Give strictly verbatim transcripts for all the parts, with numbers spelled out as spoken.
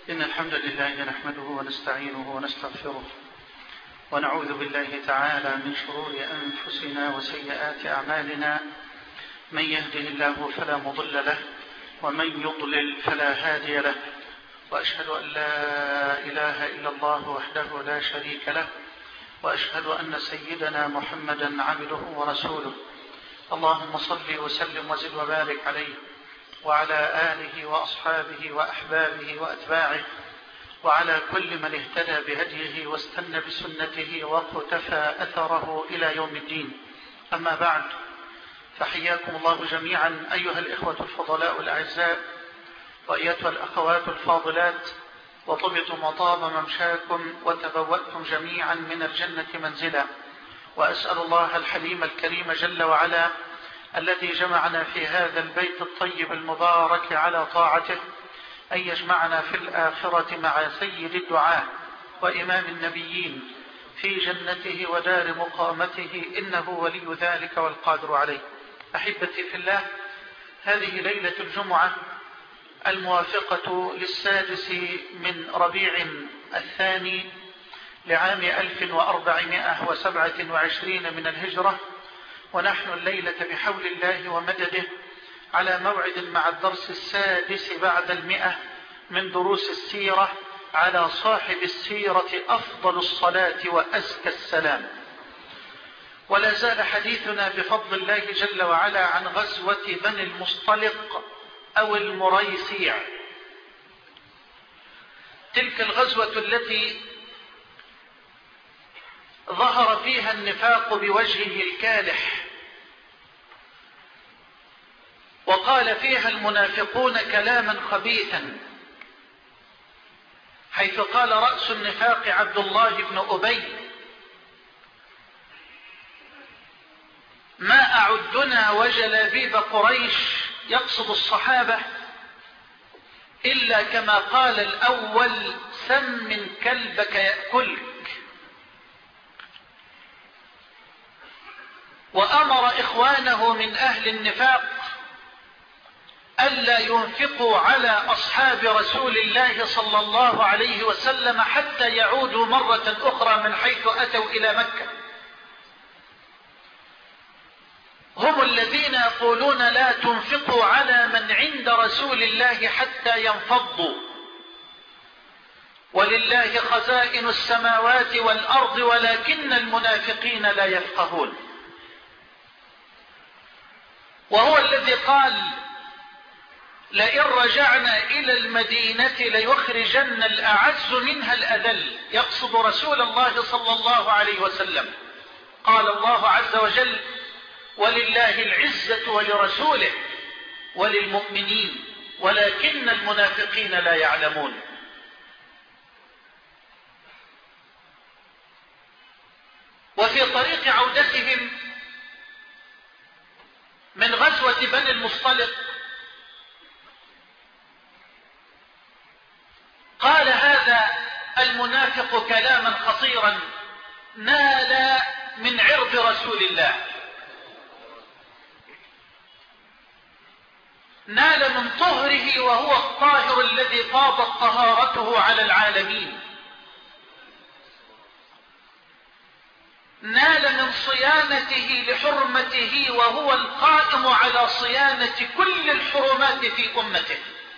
إن الحمد لله نحمده ونستعينه ونستغفره ونعوذ بالله تعالى من شرور أنفسنا وسيئات أعمالنا. من يهده الله فلا مضل له ومن يضلل فلا هادي له، وأشهد أن لا إله إلا الله وحده لا شريك له، وأشهد أن سيدنا محمدا عبده ورسوله. اللهم صل وسلم وزد وبارك عليه وعلى آله وأصحابه وأحبابه وأتباعه وعلى كل من اهتدى بهديه واستنى بسنته واقتفى أثره إلى يوم الدين. أما بعد، فحياكم الله جميعا أيها الإخوة الفضلاء الأعزاء وأيتها الأخوات الفاضلات، وطبتم وطاب ممشاكم وتبوأتم جميعا من الجنة منزلا. وأسأل الله الحليم الكريم جل وعلا الذي جمعنا في هذا البيت الطيب المبارك على طاعته أن يجمعنا في الآخرة مع سيد الدعاة وإمام النبيين في جنته ودار مقامته، إنه ولي ذلك والقادر عليه. أحبتي في الله، هذه ليلة الجمعة الموافقة للسادس من ربيع الثاني لعام ألف وأربعمائة وسبعة وعشرين من الهجرة، ونحن الليلة بحول الله ومدده على موعد مع الدرس السادس بعد المئة من دروس السيرة على صاحب السيرة أفضل الصلاة وأزكى السلام. ولا زال حديثنا بفضل الله جل وعلا عن غزوة بني المصطلق أو المريسيع، تلك الغزوة التي ظهر فيها النفاق بوجهه الكالح، وقال فيها المنافقون كلاما خبيثا، حيث قال رأس النفاق عبد الله بن أبي: ما أعدنا وجلابيب قريش، يقصد الصحابة، إلا كما قال الأول: سمن كلبك يأكلك. وأمر إخوانه من أهل النفاق ألا ينفقوا على أصحاب رسول الله صلى الله عليه وسلم حتى يعودوا مرة أخرى من حيث أتوا إلى مكة. هم الذين يقولون: لا تنفقوا على من عند رسول الله حتى ينفضوا، ولله خزائن السماوات والأرض ولكن المنافقين لا يفقهون. وهو الذي قال: لئن رجعنا إلى المدينة ليخرجن الأعز منها الأذل، يقصد رسول الله صلى الله عليه وسلم. قال الله عز وجل: ولله العزة ولرسوله وللمؤمنين ولكن المنافقين لا يعلمون. وفي طريق عودتهم من غزوة بني المصطلق قال هذا المنافق كلاما خطيرا نال من عرض رسول الله، نال من طهره، وهو الطاهر الذي فاضت طهارته على العالمين، نال من صيانته لحرمته، وهو القائم على صيانة كل الحرمات في أمته،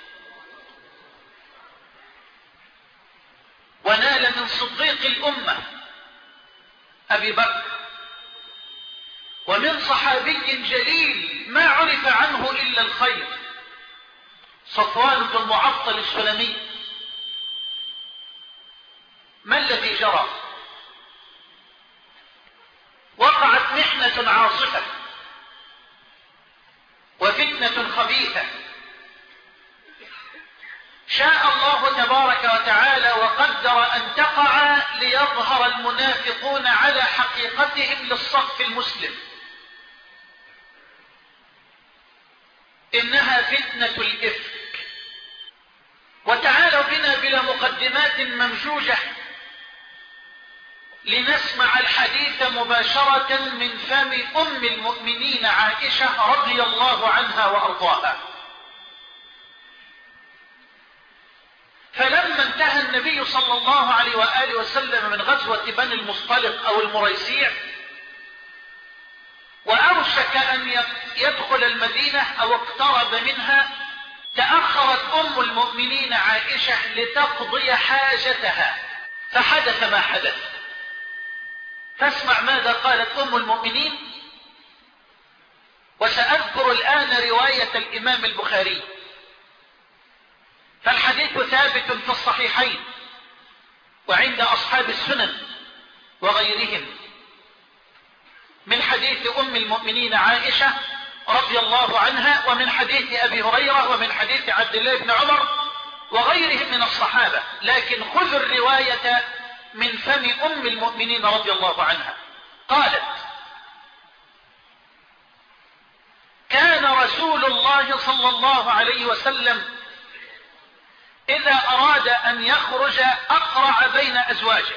ونال من صديق الأمة أبي بكر، ومن صحابي جليل ما عرف عنه إلا الخير، صفوان بن المعطل السلمي. ما الذي جرى؟ وقعت محنة عاصفة وفتنة خبيثة، شاء الله تبارك وتعالى وقدر أن تقع ليظهر المنافقون على حقيقتهم للصف المسلم. إنها فتنة الإفك. وتعالوا بنا بلا مقدمات ممجوجة لنسمع الحديث مباشرة من فم أم المؤمنين عائشة رضي الله عنها وأرضاها. فلما انتهى النبي صلى الله عليه وآله وسلم من غزوة بني المصطلق أو المريسيع وأوشك أن يدخل المدينة أو اقترب منها، تأخرت أم المؤمنين عائشة لتقضي حاجتها، فحدث ما حدث. فاسمع ماذا قالت أم المؤمنين، وسأذكر الآن رواية الإمام البخاري، فالحديث ثابت في الصحيحين وعند أصحاب السنن وغيرهم، من حديث أم المؤمنين عائشة رضي الله عنها، ومن حديث أبي هريرة، ومن حديث عبد الله بن عمر وغيرهم من الصحابة، لكن خذوا الرواية من فم أم المؤمنين رضي الله عنها. قالت: كان رسول الله صلى الله عليه وسلم إذا أراد أن يخرج أقرع بين أزواجه،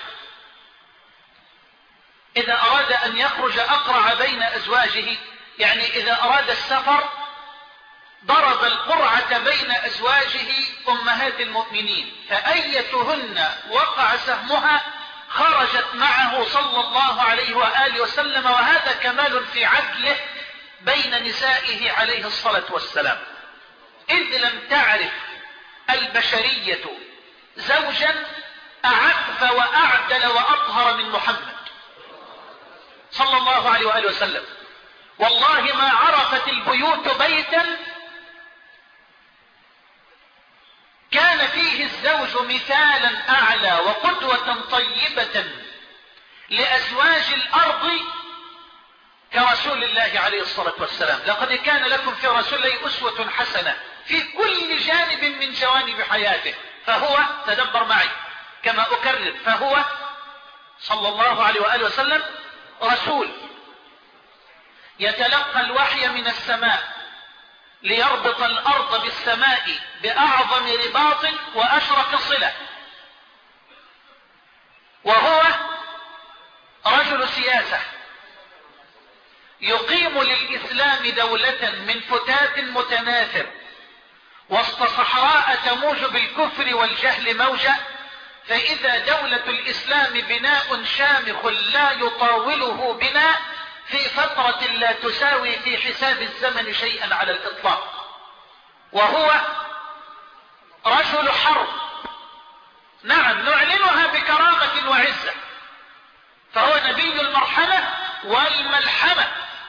إذا أراد أن يخرج أقرع بين أزواجه، يعني إذا أراد السفر ضرب القرعة بين أزواجه أمهات المؤمنين، فأيتهن وقع سهمها خرجت معه صلى الله عليه وآله وسلم، وهذا كمال في عدله بين نسائه عليه الصلاة والسلام، إذ لم تعرف البشرية زوجا أعف وأعدل وأطهر من محمد صلى الله عليه وآله وسلم. والله ما عرفت البيوت بيتا كان فيه الزوج مثالا أعلى وقدوة طيبة لأزواج الأرض كرسول الله عليه الصلاة والسلام. لقد كان لكم في رسول الله أسوة حسنة في كل جانب من جوانب حياته، فهو، تدبر معي كما أكرر، فهو صلى الله عليه وآله وسلم رسول يتلقى الوحي من السماء ليربط الأرض بالسماء بأعظم رباط وأشرف صلة، وهو رجل سياسة يقيم للإسلام دولة من فتات متناثر وسط صحراء تموج بالكفر والجهل موجة، فإذا دولة الإسلام بناء شامخ لا يطاوله بناء في فترة لا تساوي في حساب الزمن شيئا على الإطلاق، وهو رجل حرب، نعم نعلنها بكرامة وعزة، فهو نبي المرحلة والملحمة،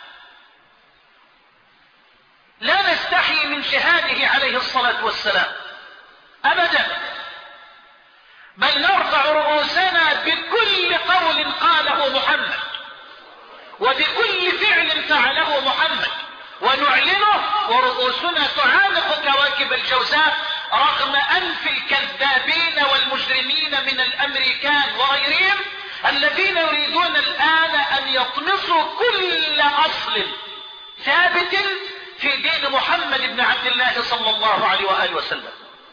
لا نستحي من جهاده عليه الصلاة والسلام أبدا، بل نرفع رؤوسنا بكل قول قاله محمد وبكل فعل فعله محمد ونعلنه، ورؤوسنا تعانق كواكب الجوزاء رغم أنف الكذابين والمجرمين من الأمريكان وغيرهم الذين يريدون الآن أن يطمسوا كل أصل ثابت في دين محمد بن عبد الله صلى الله عليه وآله وسلم.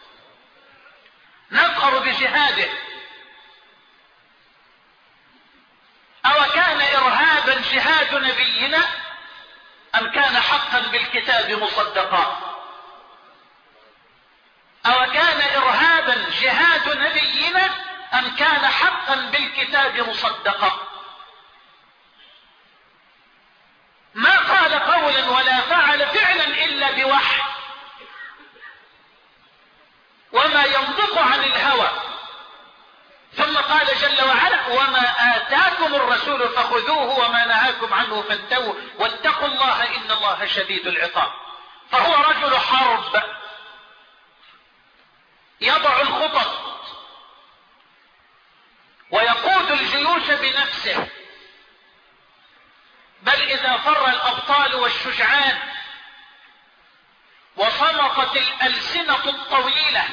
نفخر بجهاده. أو كان إرهابا جهاد نبينا أم كان حقا بالكتاب مصدقا؟ أو كان إرهابا جهاد نبينا أم كان حقا بالكتاب مصدقا؟ ما قال قولا ولا فعل فعلا إلا بوحي، وما ينطق عن الهوى. ثم قال جل وعلا: وما آتاكم الرسول فخذوه وما نهاكم عنه فانتهوا واتقوا الله إن الله شديد العقاب. فهو رجل حرب يضع الخطط ويقود الجيوش بنفسه، بل إذا فر الأبطال والشجعان وصمخت الألسنة الطويلة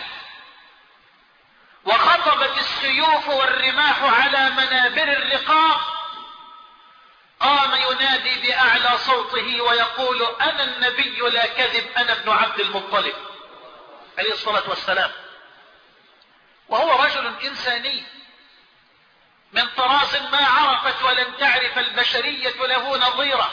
وخطبت السيوف والرماح على منابر الرقاب، قام ينادي بأعلى صوته ويقول: أنا النبي لا كذب، أنا ابن عبد المطلب عليه الصلاة والسلام. وهو رجل إنساني من طراز ما عرفت ولن تعرف البشرية له نظيرا،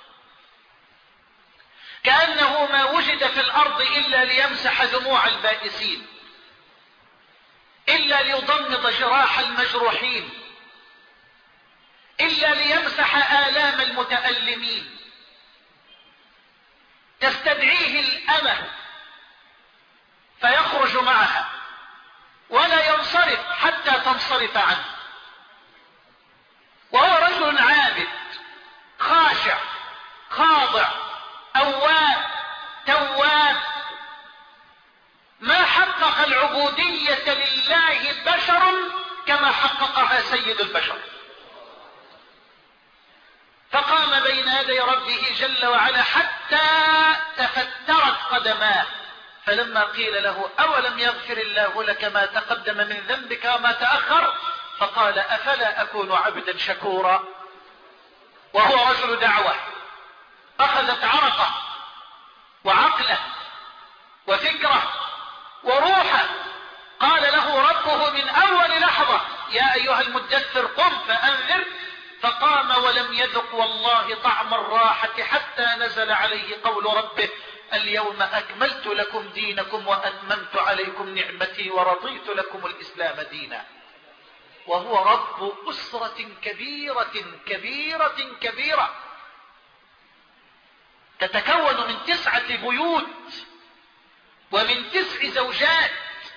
كأنه ما وجد في الأرض إلا ليمسح دموع البائسين، إلا إلا ليضمد جراح المجروحين، إلا ليمسح آلام المتألمين. تستدعيه الأمة فيخرج معها ولا ينصرف حتى تنصرف عنه، وهو رجل عابد خاشع خاضع أواب تواب، ما حقق العبودية لله بشر كما حققها سيد البشر. فقام بين يدي ربه جل وعلا حتى تفترت قدماه، فلما قيل له أولم يغفر الله لك ما تقدم من ذنبك وما تأخر، فقال أفلا أكون عبدا شكورا. وهو رجل دعوة أخذت عرقه وعقله وفكره وروحه. قال له ربه من أول لحظة يا أيها المدثر قم فأنذر، فقام ولم يذق والله طعم الراحة حتى نزل عليه قول ربه اليوم أكملت لكم دينكم وأتممت عليكم نعمتي ورضيت لكم الإسلام دينا. وهو رب أسرة كبيرة كبيرة كبيرة تتكون من تسعة بيوت ومن تسع زوجات،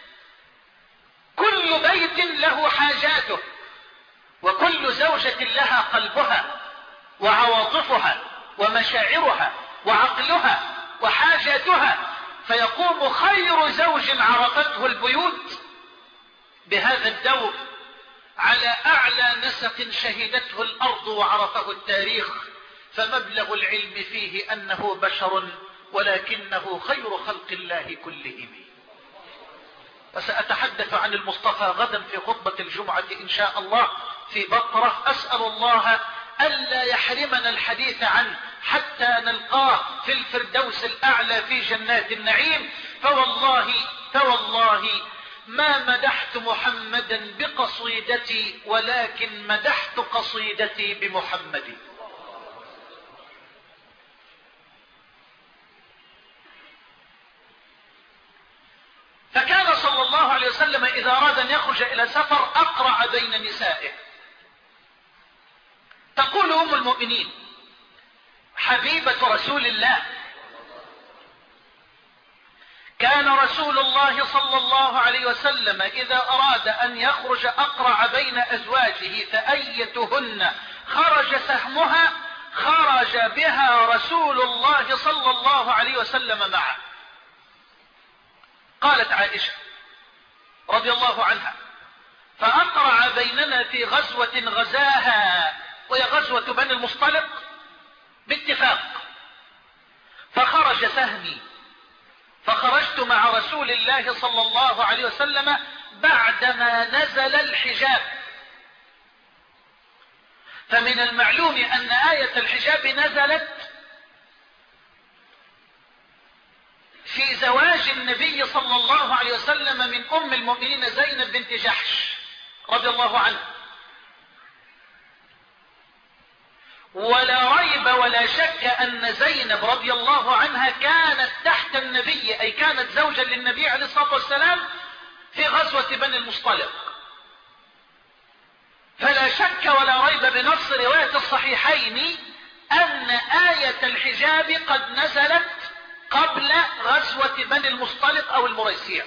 كل بيت له حاجاته، وكل زوجة لها قلبها وعواطفها ومشاعرها وعقلها وحاجاتها، فيقوم خير زوج عرفته البيوت بهذا الدور على أعلى نسق شهدته الأرض وعرفه التاريخ. فمبلغ العلم فيه أنه بشر ولكنه خير خلق الله كلهم. وسأتحدث عن المصطفى غدا في خطبة الجمعة إن شاء الله في بقرة. أسأل الله ألا يحرمنا الحديث عنه حتى نلقاه في الفردوس الأعلى في جنات النعيم. فوالله فوالله ما مدحت محمدا بقصيدتي ولكن مدحت قصيدتي بمحمد. فكان صلى الله عليه وسلم إذا أراد أن يخرج إلى سفر أقرع بين نسائه. تقول أم المؤمنين حبيبة رسول الله كان رسول الله صلى الله عليه وسلم إذا أراد أن يخرج أقرع بين أزواجه فأيتهن خرج سهمها خرج بها رسول الله صلى الله عليه وسلم معه. قالت عائشة رضي الله عنها فأقرع بيننا في غزوة غزاها وهي غزوة بني المصطلق باتفاق، فخرج سهمي فخرجت مع رسول الله صلى الله عليه وسلم بعدما نزل الحجاب. فمن المعلوم أن آية الحجاب نزلت في زواج النبي صلى الله عليه وسلم من أم المؤمنين زينب بنت جحش رضي الله عنها. ولا ريب ولا شك أن زينب رضي الله عنها كانت تحت النبي، أي كانت زوجا للنبي عليه الصلاة والسلام في غزوة بني المصطلق. فلا شك ولا ريب بنص رواية الصحيحين أن آية الحجاب قد نزلت قبل غزوة بني المصطلق أو المريسيع.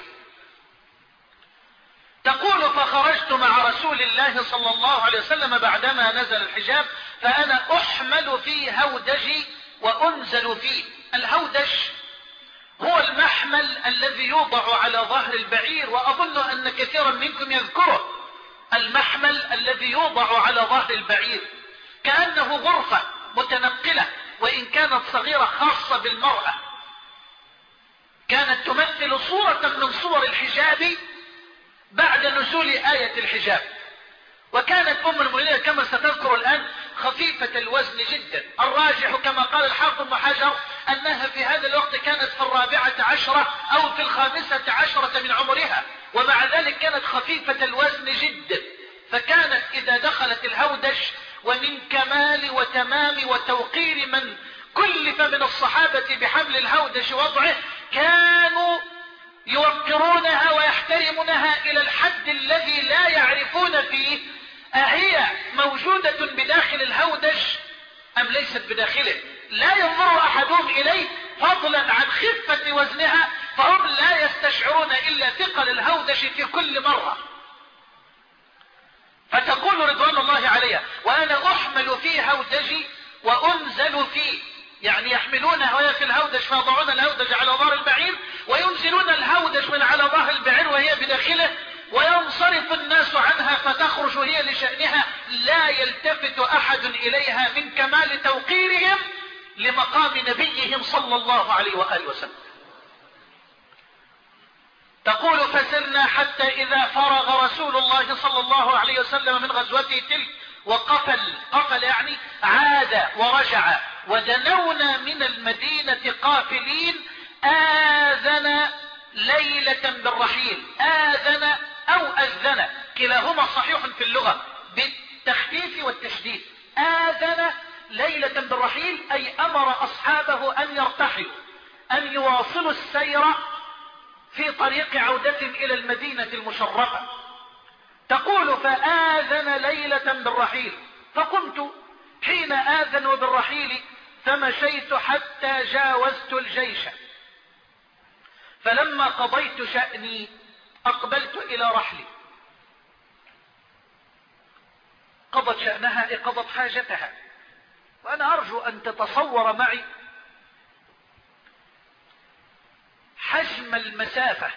تقول فخرجت مع رسول الله صلى الله عليه وسلم بعدما نزل الحجاب فأنا أحمل في هودجي وأنزل فيه. الهودج هو المحمل الذي يوضع على ظهر البعير، وأظن أن كثيرا منكم يذكره. المحمل الذي يوضع على ظهر البعير كأنه غرفة متنقلة وإن كانت صغيرة خاصة بالمرأة، كانت تمثل صورة من صور الحجاب بعد نزول آية الحجاب. وكانت أم المؤمنين كما ستذكر الآن خفيفة الوزن جدا. الراجح كما قال الحافظ ابن حجر أنها في هذا الوقت كانت في الرابعة عشرة أو في الخامسة عشرة من عمرها، ومع ذلك كانت خفيفة الوزن جدا. فكانت إذا دخلت الهودج، ومن كمال وتمام وتوقير من كلف من الصحابة بحمل الهودج وضعه، كانوا يوقرونها ويحترمونها إلى الحد الذي لا يعرفون فيه أهي موجودة بداخل الهودج أم ليست بداخله. لا ينظر أحدهم إليه فضلا عن خفة وزنها، فهم لا يستشعرون إلا ثقل الهودج في كل مرة. فتقول رضوان الله عليها: وأنا أحمل في هودجي وأنزل فيه، يعني يحملونها وهي في الهودج فيضعون الهودج على ظهر البعير وينزلون الهودج من على ظهر البعير وهي بداخله، وينصرف الناس عنها فتخرج هي لشأنها، لا يلتفت أحد إليها من كمال توقيرهم لمقام نبيهم صلى الله عليه وآله وسلم. تقول: فسرنا حتى إذا فرغ رسول الله صلى الله عليه وسلم من غزوته تلك وقفل، قفل يعني عاد ورجع، ودنونا من المدينة قافلين، آذن ليلة بالرحيل. آذن أو أذن كلاهما صحيح في اللغة بالتخفيف والتشديد. آذن ليلة بالرحيل أي أمر أصحابه أن يرتحلوا، أن يواصلوا السير في طريق عودتهم إلى المدينة المشرفة. تقول: فآذن ليلة بالرحيل، فقمت حين آذنوا بالرحيل فمشيت حتى جاوزت الجيش، فلما قضيت شأني أقبلت إلى رحلي. قضت شأنها أي قضت حاجتها. وأنا أرجو أن تتصور معي حجم المسافة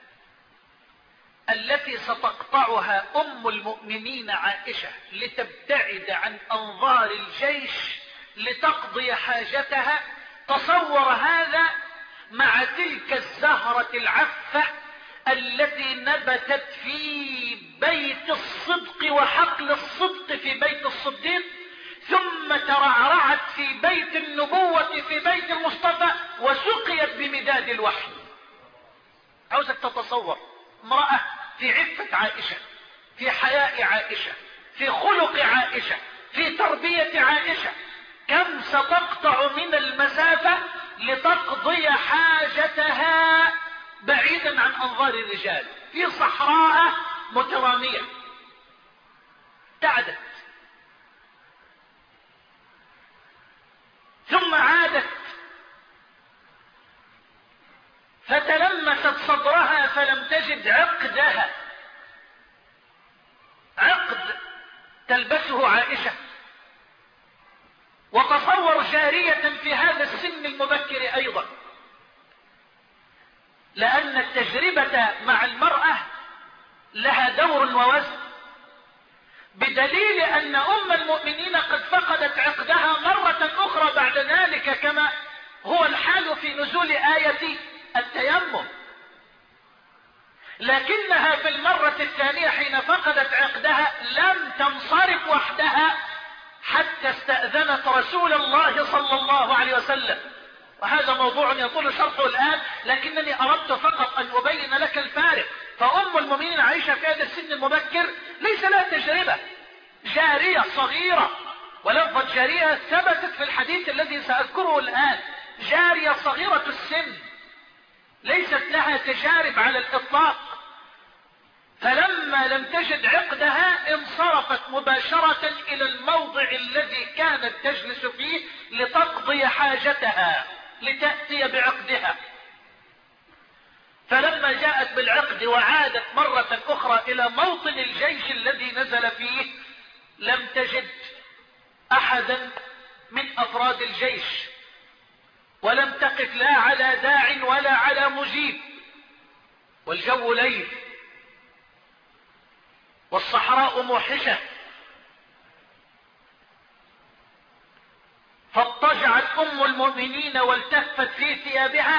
التي ستقطعها أم المؤمنين عائشة لتبتعد عن أنظار الجيش لتقضي حاجتها. تصور هذا مع تلك الزهرة العفة التي نبتت في بيت الصدق وحقل الصدق في بيت الصديق، ثم ترعرعت في بيت النبوة في بيت المصطفى، وسقيت بمداد الوحي. عاوزك تتصور امرأة في عفة عائشة، في حياء عائشة، في خلق عائشة، في تربية عائشة، كم ستقطع من المسافة لتقضي حاجتها بعيدا عن أنظار الرجال في صحراء مترامية. تعدت ثم عادت فتلمست صدرها فلم تجد عقدها، عقد تلبسه عائشة. وتصور جارية في هذا السن المبكر أيضا، لأن التجربة مع المرأة لها دور ووزن، بدليل أن أم المؤمنين قد فقدت عقدها مرة أخرى بعد ذلك، كما هو الحال في نزول آية التيمم. لكنها في المرة الثانية حين فقدت عقدها لم تنصرف وحدها حتى استأذنت رسول الله صلى الله عليه وسلم. وهذا موضوع يطول شرحه الآن، لكنني أردت فقط أن أبين لك الفارق. فأم المؤمنين عائشة في هذا السن المبكر ليس لها تجربة، جارية صغيرة، ولفظة جارية ثبتت في الحديث الذي سأذكره الآن، جارية صغيرة السن ليست لها تجارب على الإطلاق. فلما لم تجد عقدها انصرفت مباشرة إلى الموضع الذي كانت تجلس فيه لتقضي حاجتها، لتأتي بعقدها. فلما جاءت بالعقد وعادت مرة أخرى إلى موطن الجيش الذي نزل فيه لم تجد أحدا من أفراد الجيش، ولم تقف لا على داع ولا على مجيب، والجو ليل والصحراء موحشة. فاضطجعت أم المؤمنين والتفت في ثيابها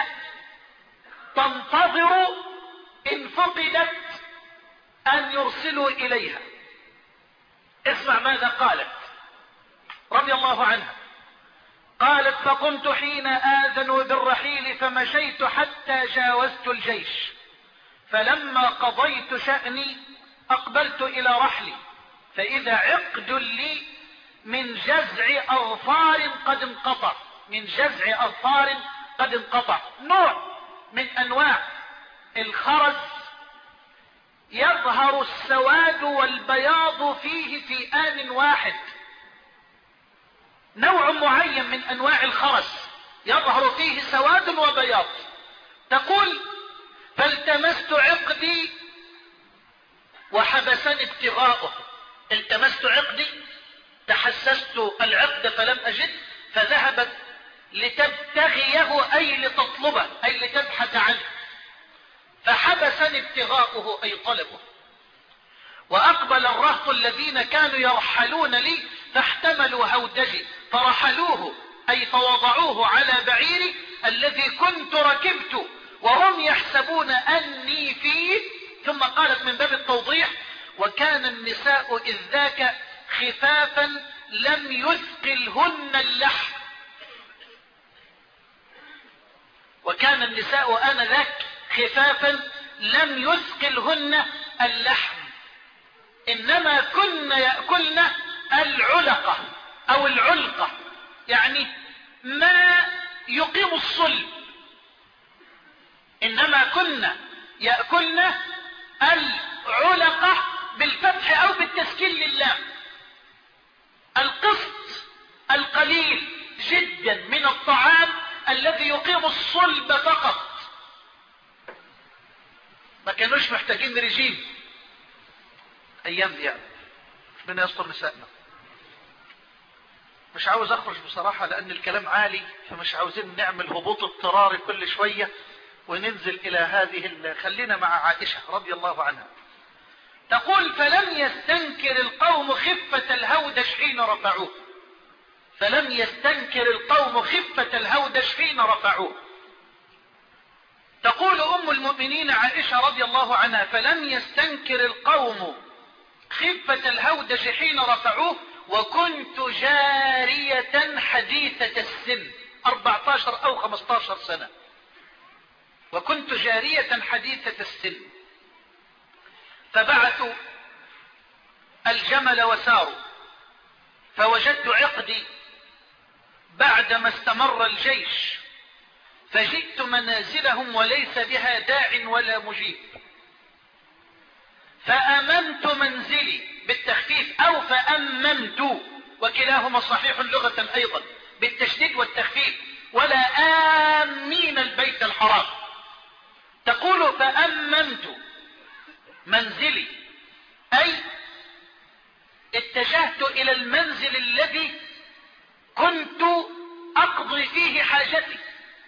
تنتظر إن فقدت أن يرسلوا إليها. اسمع ماذا قالت رضي الله عنها. قالت: فقمت حين آذنوا بالرحيل فمشيت حتى جاوزت الجيش، فلما قضيت شأني أقبلت إلى رحلي، فإذا عقد لي من جزع أظفار قد انقطع. من جزع أظفار قد انقطع، نوع من أنواع الخرز يظهر السواد والبياض فيه في آن واحد. نوع معين من انواع الخرز يظهر فيه سواد وبياض. تقول فالتمست عقدي وحبسني ابتغاؤه. التمست عقدي، تحسست العقد فلم اجد، فذهبت لتبتغيه اي لتطلبه اي لتبحث عنه، فحبسني ابتغاؤه اي طلبه. واقبل الرهط الذين كانوا يرحلون لي فاحتملوا هودجي فرحلوه اي فوضعوه على بعيري الذي كنت ركبت وهم يحسبون اني فيه. ثم قالت من باب التوضيح: وكان النساء اذ ذاك خفافا لم يثقلهن اللحم. وكان النساء آنذاك خفافا لم يثقلهن اللحم، انما كن يأكلن العلقة او العلقة، يعني ما يقيم الصلب. انما كن يأكلن العلقة بالفتح او بالتسكين لله، القسط القليل جدا من الطعام الذي يقيم الصلب فقط. ما كانوش محتاجين رجيم ايام دي، يعني ربنا يستر نسائنا. مش عاوز اخرج بصراحة لان الكلام عالي، فمش عاوزين نعمل هبوط اضطراري كل شوية وننزل الى هذه. خلينا مع عائشة رضي الله عنها. تقول فلم يستنكر القوم خفة الهودج حين رفعوه. فلم يستنكر القوم خفة الهودج حين رفعوه. تقول ام المؤمنين عائشة رضي الله عنها: فلم يستنكر القوم خفة الهودج حين رفعوه وكنت جارية حديثة السن، أربعة عشر أو خمسة عشر سنة، وكنت جارية حديثة السن. فبعثوا الجمل وساروا، فوجدت عقدي بعدما استمر الجيش، فجئت منازلهم وليس بها داع ولا مجيب، فأممت منزلي بالتخفيف أو فأممت، وكلاهما صحيح لغة أيضا بالتشديد والتخفيف، ولا آمين البيت الحرام. تقول فأممت منزلي أي اتجهت إلى المنزل الذي كنت أقضي فيه حاجتي،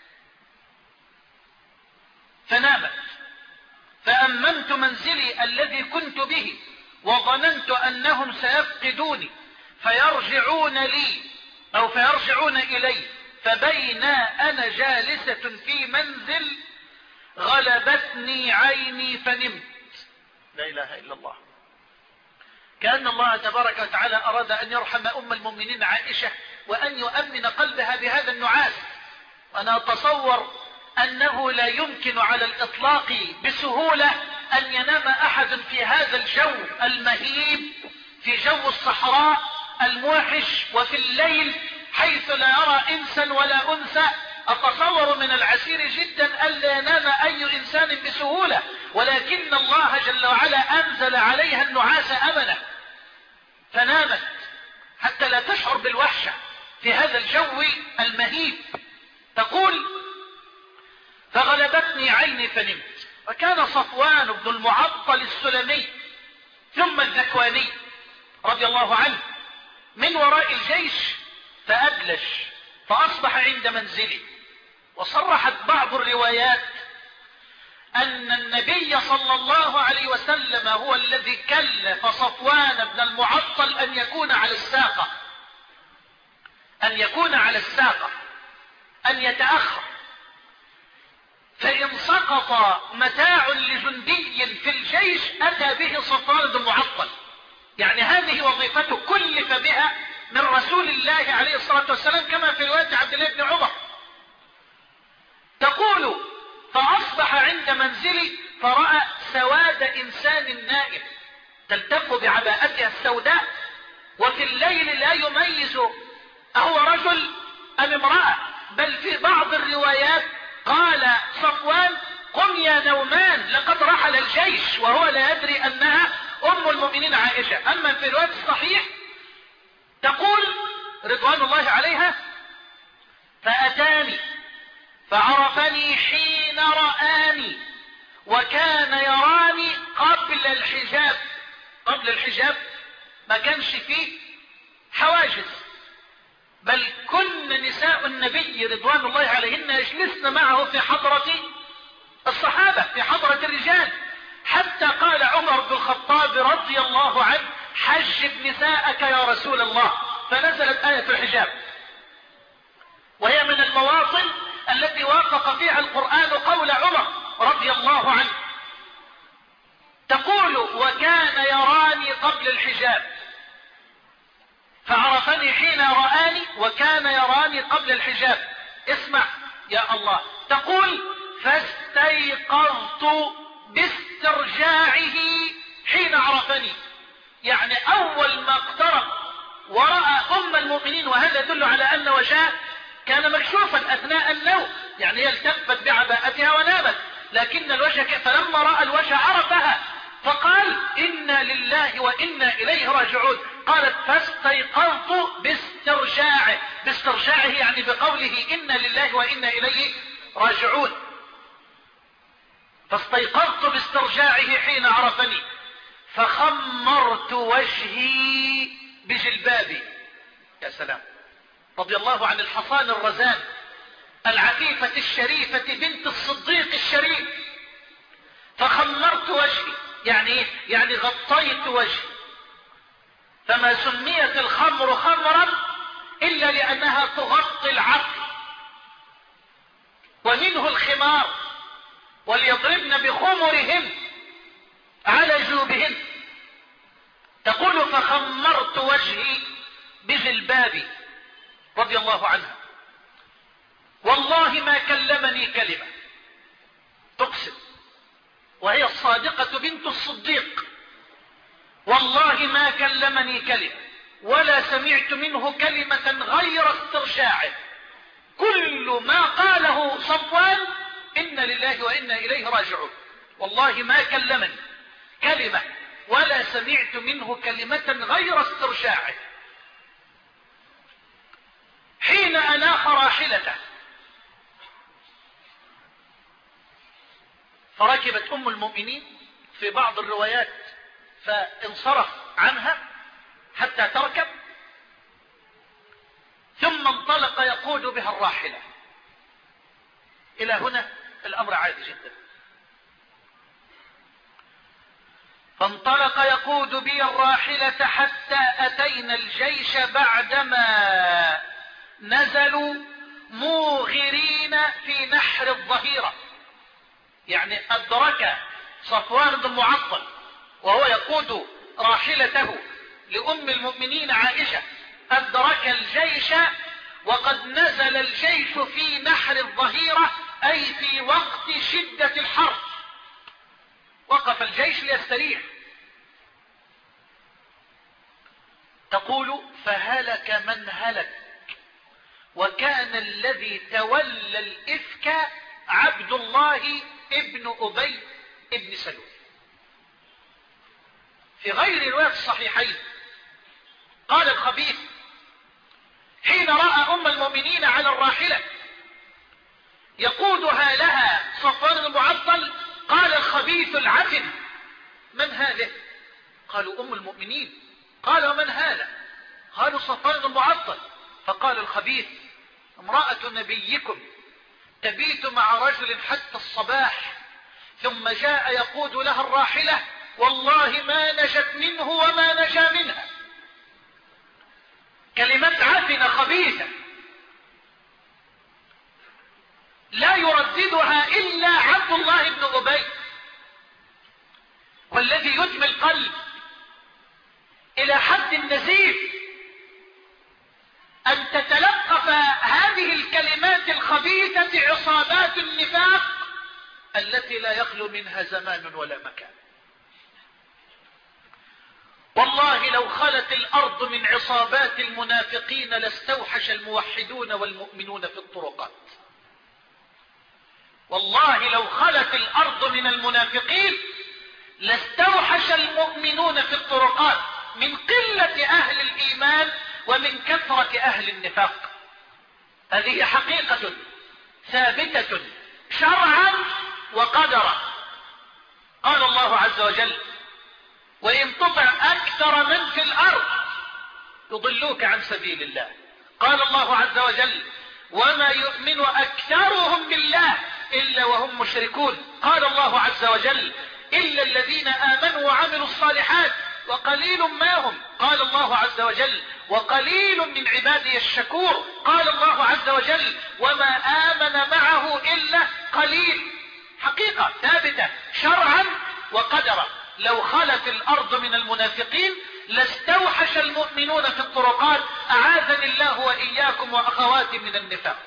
فنامت. فأممت منزلي الذي كنت به وظننت أنهم سيفقدوني فيرجعون لي أو فيرجعون إلي، فبينا أنا جالسة في منزل غلبتني عيني فنمت. لا إله إلا الله. كأن الله تبارك وتعالى أراد أن يرحم أم المؤمنين عائشة وأن يؤمن قلبها بهذا النعاس. أنا أتصور أنه لا يمكن على الإطلاق بسهولة أن ينام أحد في هذا الجو المهيب، في جو الصحراء الموحش وفي الليل حيث لا يرى إنسا ولا أنثى. أتصور من العسير جدا ألا ينام أي إنسان بسهولة، ولكن الله جل وعلا أنزل عليها النعاس أمنه فنامت حتى لا تشعر بالوحشة في هذا الجو المهيب. تقول فغلبتني عيني فنمت. وكان صفوان بن المعطل السلمي ثم الذكواني رضي الله عنه من وراء الجيش فأدلج فأصبح عند منزلي. وصرحت بعض الروايات أن النبي صلى الله عليه وسلم هو الذي كلف صفوان بن المعطل أن يكون على الساقة، أن يكون على الساقة، أن يتأخر، فإن سقط متاع لجندي في الجيش أتى به صفوان بن المعطل. يعني هذه وظيفته كلف بها من رسول الله عليه الصلاة والسلام كما في رواية عبد الله بن عمر. تقول فأصبح عند منزلي فرأى سواد إنسان نائم تلتف بعباءتها السوداء، وفي الليل لا يميز أهو رجل أم امرأة، بل في بعض الروايات قال صفوان قم يا نومان لقد رحل الجيش، وهو لا يدري أنها أم المؤمنين عائشة. أما في الرواية الصحيح تقول رضوان الله عليها: فأتاني فعرفني حين رآني وكان يراني قبل الحجاب. قبل الحجاب ما كانش فيه حواجز، بل كن نساء النبي رضوان الله عليهن يجلسن معه في حضرة الصحابة، في حضرة الرجال، حتى قال عمر بن الخطاب رضي الله عنه: حجب نساءك يا رسول الله، فنزلت آية الحجاب، وهي من المواطن التي وافق فيها القرآن قول عمر رضي الله عنه. تقول: وكان يراني قبل الحجاب، فعرفني حين رآني وكان يراني قبل الحجاب. اسمع يا الله، تقول: فاستيقظت باسترجاعه حين عرفني، يعني أول ما اقترب ورأى أم المؤمنين، وهذا يدل على أن وجهه كان مكشوفا أثناء النوم، يعني هي التفت بعباءتها ونامت، لكن الوجه ك... فلما رأى الوجه عرفها، فقال: إنا لله وإنا إليه راجعون. قالت: فاستيقظت باسترجاعه، باسترجاعه يعني بقوله إنا لله وإنا إليه راجعون. فاستيقظت باسترجاعه حين عرفني فخمرت وجهي بجلبابي. يا سلام، رضي الله عن الحصان الرزان العفيفة الشريفة بنت الصديق الشريف. فخمرت وجهي يعني يعني غطيت وجهي، فما سميت الخمر خمرا إلا لأنها تغطي العقل، ومنه الخمار، وليضربن بخمرهن على جيوبهن. تقول: فخمرت وجهي بجلبابي رضي الله عنها، والله ما كلمني كلمة، تقسم وهي الصادقة بنت الصديق: والله ما كلمني كلمة ولا سمعت منه كلمة غير استرجاعه. كل ما قاله صفوان: إنا لله وإنا إليه راجعون. والله ما كلمني كلمة ولا سمعت منه كلمة غير استرجاعه. حين أناخ راحلته فركبت أم المؤمنين في بعض الروايات فانصرف عنها حتى تركب، ثم انطلق يقود بها الراحلة. إلى هنا الأمر عادي جدا. فانطلق يقود بي الراحلة حتى أتينا الجيش بعدما نزلوا موغرين في نحر الظهيرة، يعني أدرك صفوان بن معطل وهو يقود راحلته لأم المؤمنين عائشة، أدرك الجيش وقد نزل الجيش في نحر الظهيرة، أي في وقت شدة الحرب. وقف الجيش ليستريح. تقول: فهلك من هلك، وكان الذي تولى الإفك عبد الله ابن أبي ابن سلول. في غير رواية الصحيحين قال الخبيث حين رأى أم المؤمنين على الراحلة يقودها لها صفوان المعطل، قال الخبيث العفن: من هذه؟ قالوا: أم المؤمنين. قال: ومن هذا؟ قالوا: صفوان المعطل. فقال الخبيث: امرأة نبيكم تبيت مع رجل حتى الصباح، ثم جاء يقود لها الراحلة، والله ما نجت منه وما نجا منها. كلمات عفنة خبيثة لا يرددها إلا عبد الله بن أبي. والذي يدمي القلب إلى حد النزيف أن تتلقف هذه الكلمات الخبيثة عصابات النفاق التي لا يخلو منها زمان ولا مكان. والله لو خلت الأرض من عصابات المنافقين لاستوحش الموحدون والمؤمنون في الطرقات. والله لو خلت الأرض من المنافقين لاستوحش المؤمنون في الطرقات من قلة أهل الإيمان ومن كثرة أهل النفاق. هذه حقيقة ثابتة شرعا وقدرا. قال الله عز وجل: وإن تطع أكثر من في الأرض يضلوك عن سبيل الله. قال الله عز وجل: وما يؤمن أكثرهم بالله إلا وهم مشركون. قال الله عز وجل: إلا الذين آمنوا وعملوا الصالحات وقليل ما هم. قال الله عز وجل: وقليل من عبادي الشكور. قال الله عز وجل: وما آمن معه إلا قليل. حقيقة ثابتة شرعا وقدرا. لو خلت الأرض من المنافقين لاستوحش المؤمنون في الطرقات. أعاذني الله وإياكم وأخواتي من النفاق.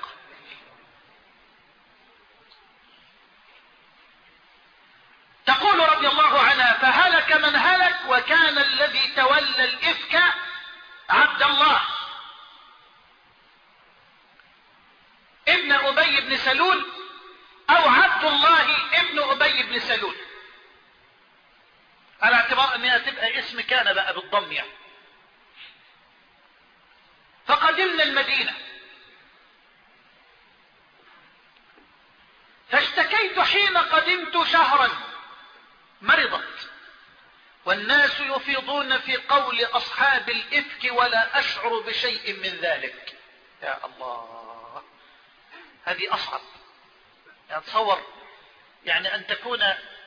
تقول رضي الله عنها: فهلك من هلك وكان الذي تولى الإفك عبد الله ابن أبي بن سلول أو عبد الله ابن أبي بن سلول، على اعتبار أنها تبقى اسم كان بقى بالضم يعني. فقدمنا المدينة فاشتكيت حين قدمت شهرا، مرضت والناس يفيضون في قول أصحاب الإفك ولا أشعر بشيء من ذلك. يا الله، هذه أصعب. يعني تصور يعني أن تكون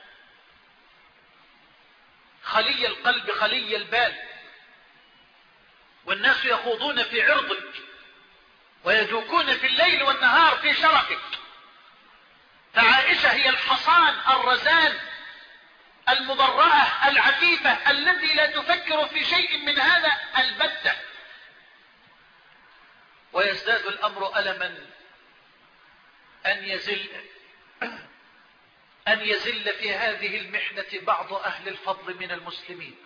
خلي القلب خلي البال والناس يخوضون في عرضك ويدوكون في الليل والنهار في شرفك. فعائشة هي الحصان الرزان المبرأة العفيفة التي لا تفكر في شيء من هذا البتة. ويزداد الأمر ألما أن يزل أن يزل في هذه المحنة بعض أهل الفضل من المسلمين،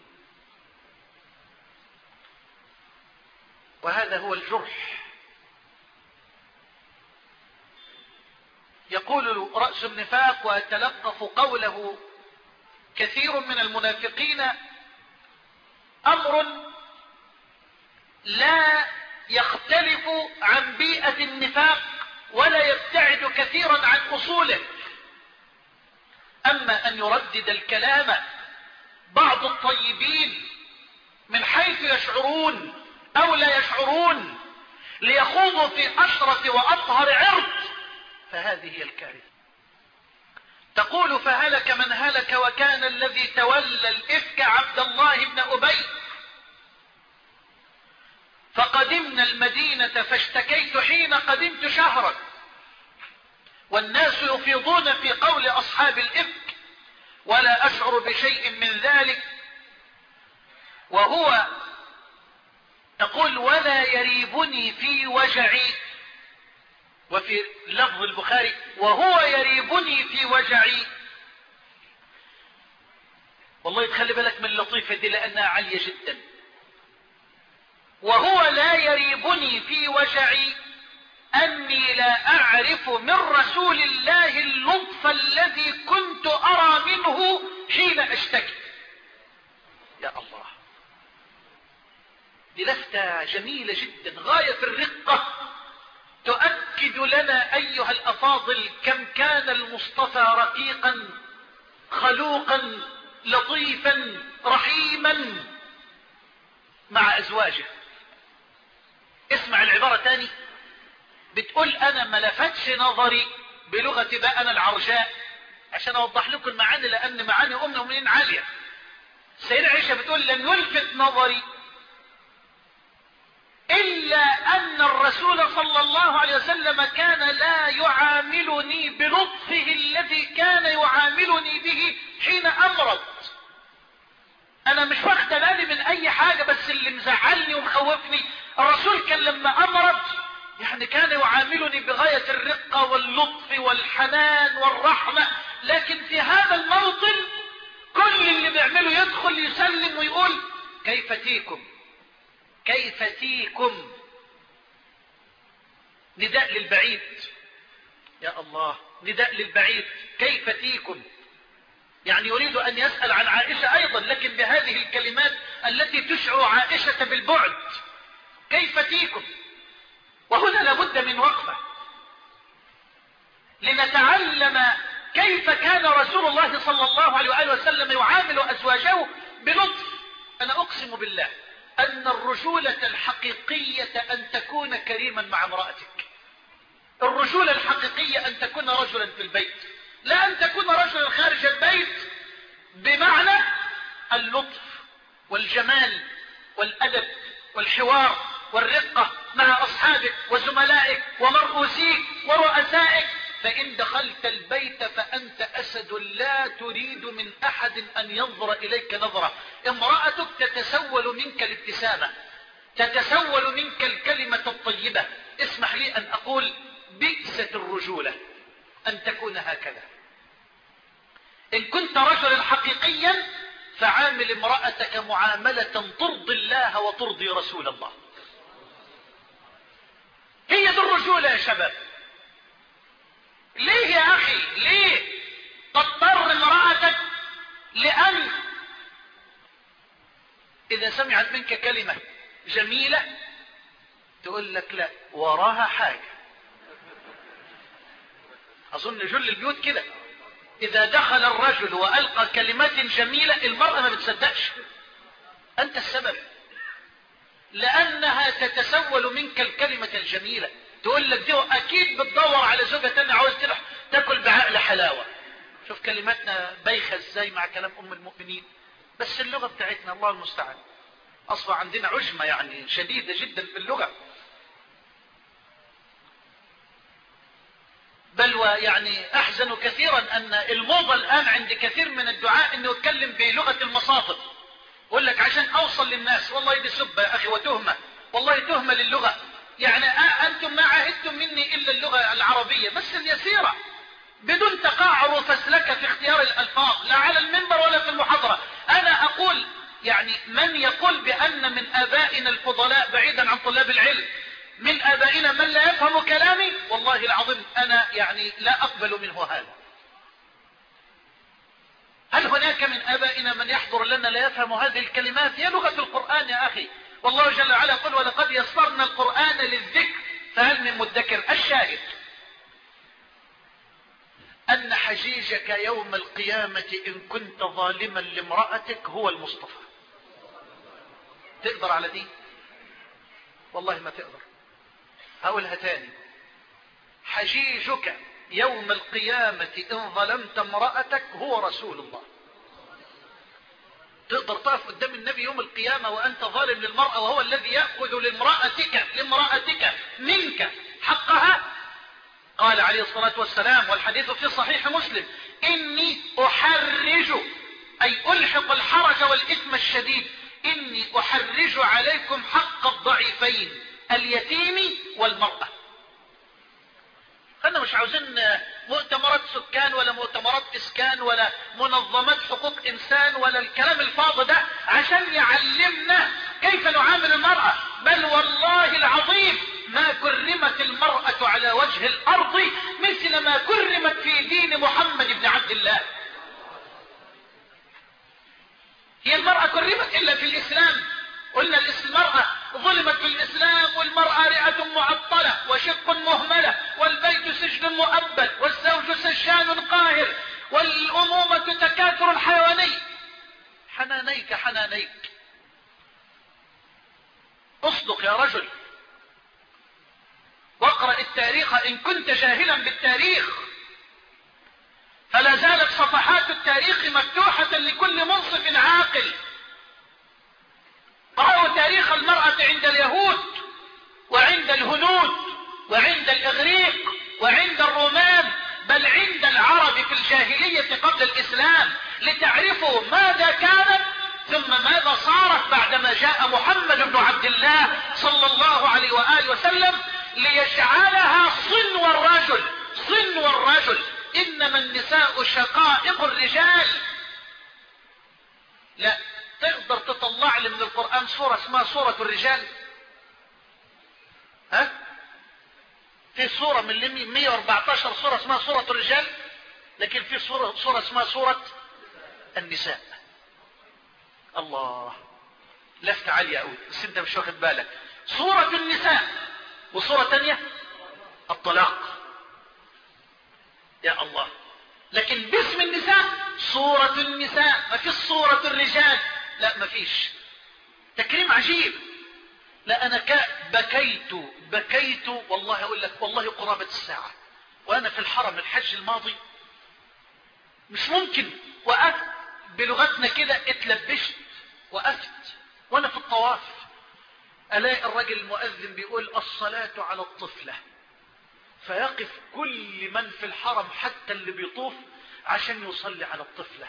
وهذا هو الجرح. يقول رأس النفاق ويتلقف قوله كثير من المنافقين: أمر لا يختلف عن بيئة النفاق ولا يبتعد كثيرا عن أصوله. أما أن يردد الكلام بعض الطيبين من حيث يشعرون أو لا يشعرون ليخوضوا في أشرف وأطهر عرض، فهذه هي الكارثة. تقول: فهلك من هلك وكان الذي تولى الإفك عبد الله بن أبي. فقدمنا المدينة فاشتكيت حين قدمت شهرا والناس يفيضون في قول أصحاب الإفك ولا أشعر بشيء من ذلك. وهو تقول: ولا يريبني في وجعي. وفي لفظ البخاري: وهو يريبني في وجعي. والله تخلي بالك من اللطيفة دي لأنها عالية جدا. وهو لا يريبني في وجعي أني لا أعرف من رسول الله اللطف الذي كنت أرى منه حين أشتكي. يا الله، دي لفتة جميلة جدا غاية في الرقة تؤكد لنا أيها الأفاضل كم كان المصطفى رقيقا خلوقا لطيفا رحيما مع أزواجه. اسمع العبارة تاني، بتقول: أنا ما لفتش نظري بلغة بقى أنا العرجاء، عشان أوضح لكم المعاني لأن معاني أم المؤمنين عالية. سيدة عائشة بتقول: لم يلفت نظري إلا أن الرسول صلى الله عليه وسلم كان لا يعاملني بلطفه الذي كان يعاملني به حين أمرض. أنا مش واخد بالي من أي حاجة، بس اللي مزعلني ومخوفني الرسول كان لما أمرض يعني كان يعاملني بغاية الرقة واللطف والحنان والرحمة، لكن في هذا الموطن كل اللي بيعمله يدخل يسلم ويقول: كيف تيكم كيف تيكم، نداء للبعيد. يا الله، نداء للبعيد، كيف فيكم؟ يعني يريد أن يسأل عن عائشة أيضا، لكن بهذه الكلمات التي تشعر عائشة بالبعد. كيف فيكم؟ وهنا لابد من وقفة لنتعلم كيف كان رسول الله صلى الله عليه وآله وسلم يعامل أزواجه بلطف. أنا أقسم بالله أن الرجولة الحقيقية أن تكون كريما مع امرأتك. الرجولة الحقيقية أن تكون رجلا في البيت، لا أن تكون رجلا خارج البيت، بمعنى اللطف والجمال والأدب والحوار والرقة مع أصحابك وزملائك ومرؤوسيك ورؤسائك. فإن دخلت البيت فأنت أسد لا تريد من أحد أن ينظر إليك نظرة. امرأتك تتسول منك الابتسامة، تتسول منك الكلمة الطيبة. اسمح لي أن أقول بئست الرجولة أن تكون هكذا. إن كنت رجلا حقيقيا فعامل امرأتك معاملة ترضي الله وترضي رسول الله. هي دي الرجولة يا شباب. ليه يا أخي؟ ليه تضطر امرأتك لأن إذا سمعت منك كلمة جميلة تقول لك لا وراها حاجة؟ أظن جل البيوت كده، إذا دخل الرجل وألقى كلمات جميلة المرأة ما بتصدقش. أنت السبب، لأنها تتسول منك الكلمة الجميلة. تقول لك دي أكيد بتدور على زوجة تانية عاوز تروح تاكل بعقل حلاوة. شوف كلماتنا بايخة ازاي مع كلام أم المؤمنين. بس اللغة بتاعتنا الله المستعان أصبح عندنا عجمة يعني شديدة جدا في اللغة. بل ويعني أحزن كثيرا أن الموضة الآن عند كثير من الدعاء أنه يتكلم بلغة المصاطب. يقول لك عشان أوصل للناس. والله دي سبة يا أخي وتهمة، والله تهمة للغة. يعني آه أنتم ما عهدتم مني إلا اللغة العربية بس اليسيرة، بدون تقاعر وفسلكة في اختيار الألفاظ، لا على المنبر ولا في المحاضرة. أنا أقول يعني من يقول بأن من آبائنا الفضلاء بعيدا عن طلاب العلم من آبائنا من لا يفهم كلامي، والله العظيم أنا يعني لا أقبل منه هذا. هل هناك من آبائنا من يحضر لنا لا يفهم هذه الكلمات؟ هي لغة القرآن يا أخي. والله جل وعلا يقول ولقد يسرنا القرآن للذكر فهل من مدكر. الشاهد أن حجيجك يوم القيامة إن كنت ظالما لامرأتك هو المصطفى. تقدر على دي؟ والله ما تقدر. هقولها تاني، حجيجك يوم القيامة إن ظلمت امرأتك هو رسول الله. تقدر تقف قدام النبي يوم القيامة وأنت ظالم للمرأة وهو الذي يأخذ لامرأتك لامرأتك منك حقها؟ قال عليه الصلاة والسلام والحديث في صحيح مسلم إني أحرج أي ألحق الحرج والإثم الشديد، إني أحرج عليكم حق الضعيفين اليتيم والمرأة. احنا مش عاوزين مؤتمرات سكان ولا مؤتمرات اسكان ولا منظمات حقوق انسان ولا الكلام الفاضي ده عشان يعلمنا كيف نعامل المرأة. بل والله العظيم ما كرمت المرأة على وجه الارض مثل ما كرمت في دين محمد بن عبد الله. هي المرأة كرمت الا في الاسلام؟ قلنا المرأة ظلمت في الإسلام، والمرأة رئة معطلة وشق مهملة والبيت سجن مؤبد والزوج سجان قاهر والأمومة تكاثر حيواني. حنانيك حنانيك، اصدق يا رجل واقرأ التاريخ إن كنت جاهلا بالتاريخ، فلا زالت صفحات التاريخ مفتوحة لكل منصف عاقل. قرأوا تاريخ المرأة عند اليهود وعند الهنود وعند الإغريق وعند الرومان، بل عند العرب في الجاهلية قبل الإسلام، لتعرفوا ماذا كانت ثم ماذا صارت بعدما جاء محمد بن عبد الله صلى الله عليه وآله وسلم ليجعلها صنو الرجل. صنو الرجل، إنما النساء شقائق الرجال. لا تقدر تطلع لي من القرآن سورة اسمها سورة الرجال؟ ها؟ في صورة من مئة وأربعة عشر صورة اسمها صورة الرجال، لكن في صورة, صورة اسمها صورة النساء. الله، لفتة عالية قوي بس انت مش واخد بالك. صورة النساء وصورة تانية الطلاق. يا الله، لكن باسم النساء صورة النساء، ما فيش صورة الرجال، لا ما فيش. تكريم عجيب. لا انا بكيت بكيت والله اقول لك، والله قرابة الساعة وانا في الحرم الحج الماضي، مش ممكن. وقفت بلغتنا كده اتلبشت، وقفت وانا في الطواف الاقي الرجل المؤذن بيقول الصلاة على الطفلة، فيقف كل من في الحرم حتى اللي بيطوف عشان يصلي على الطفلة.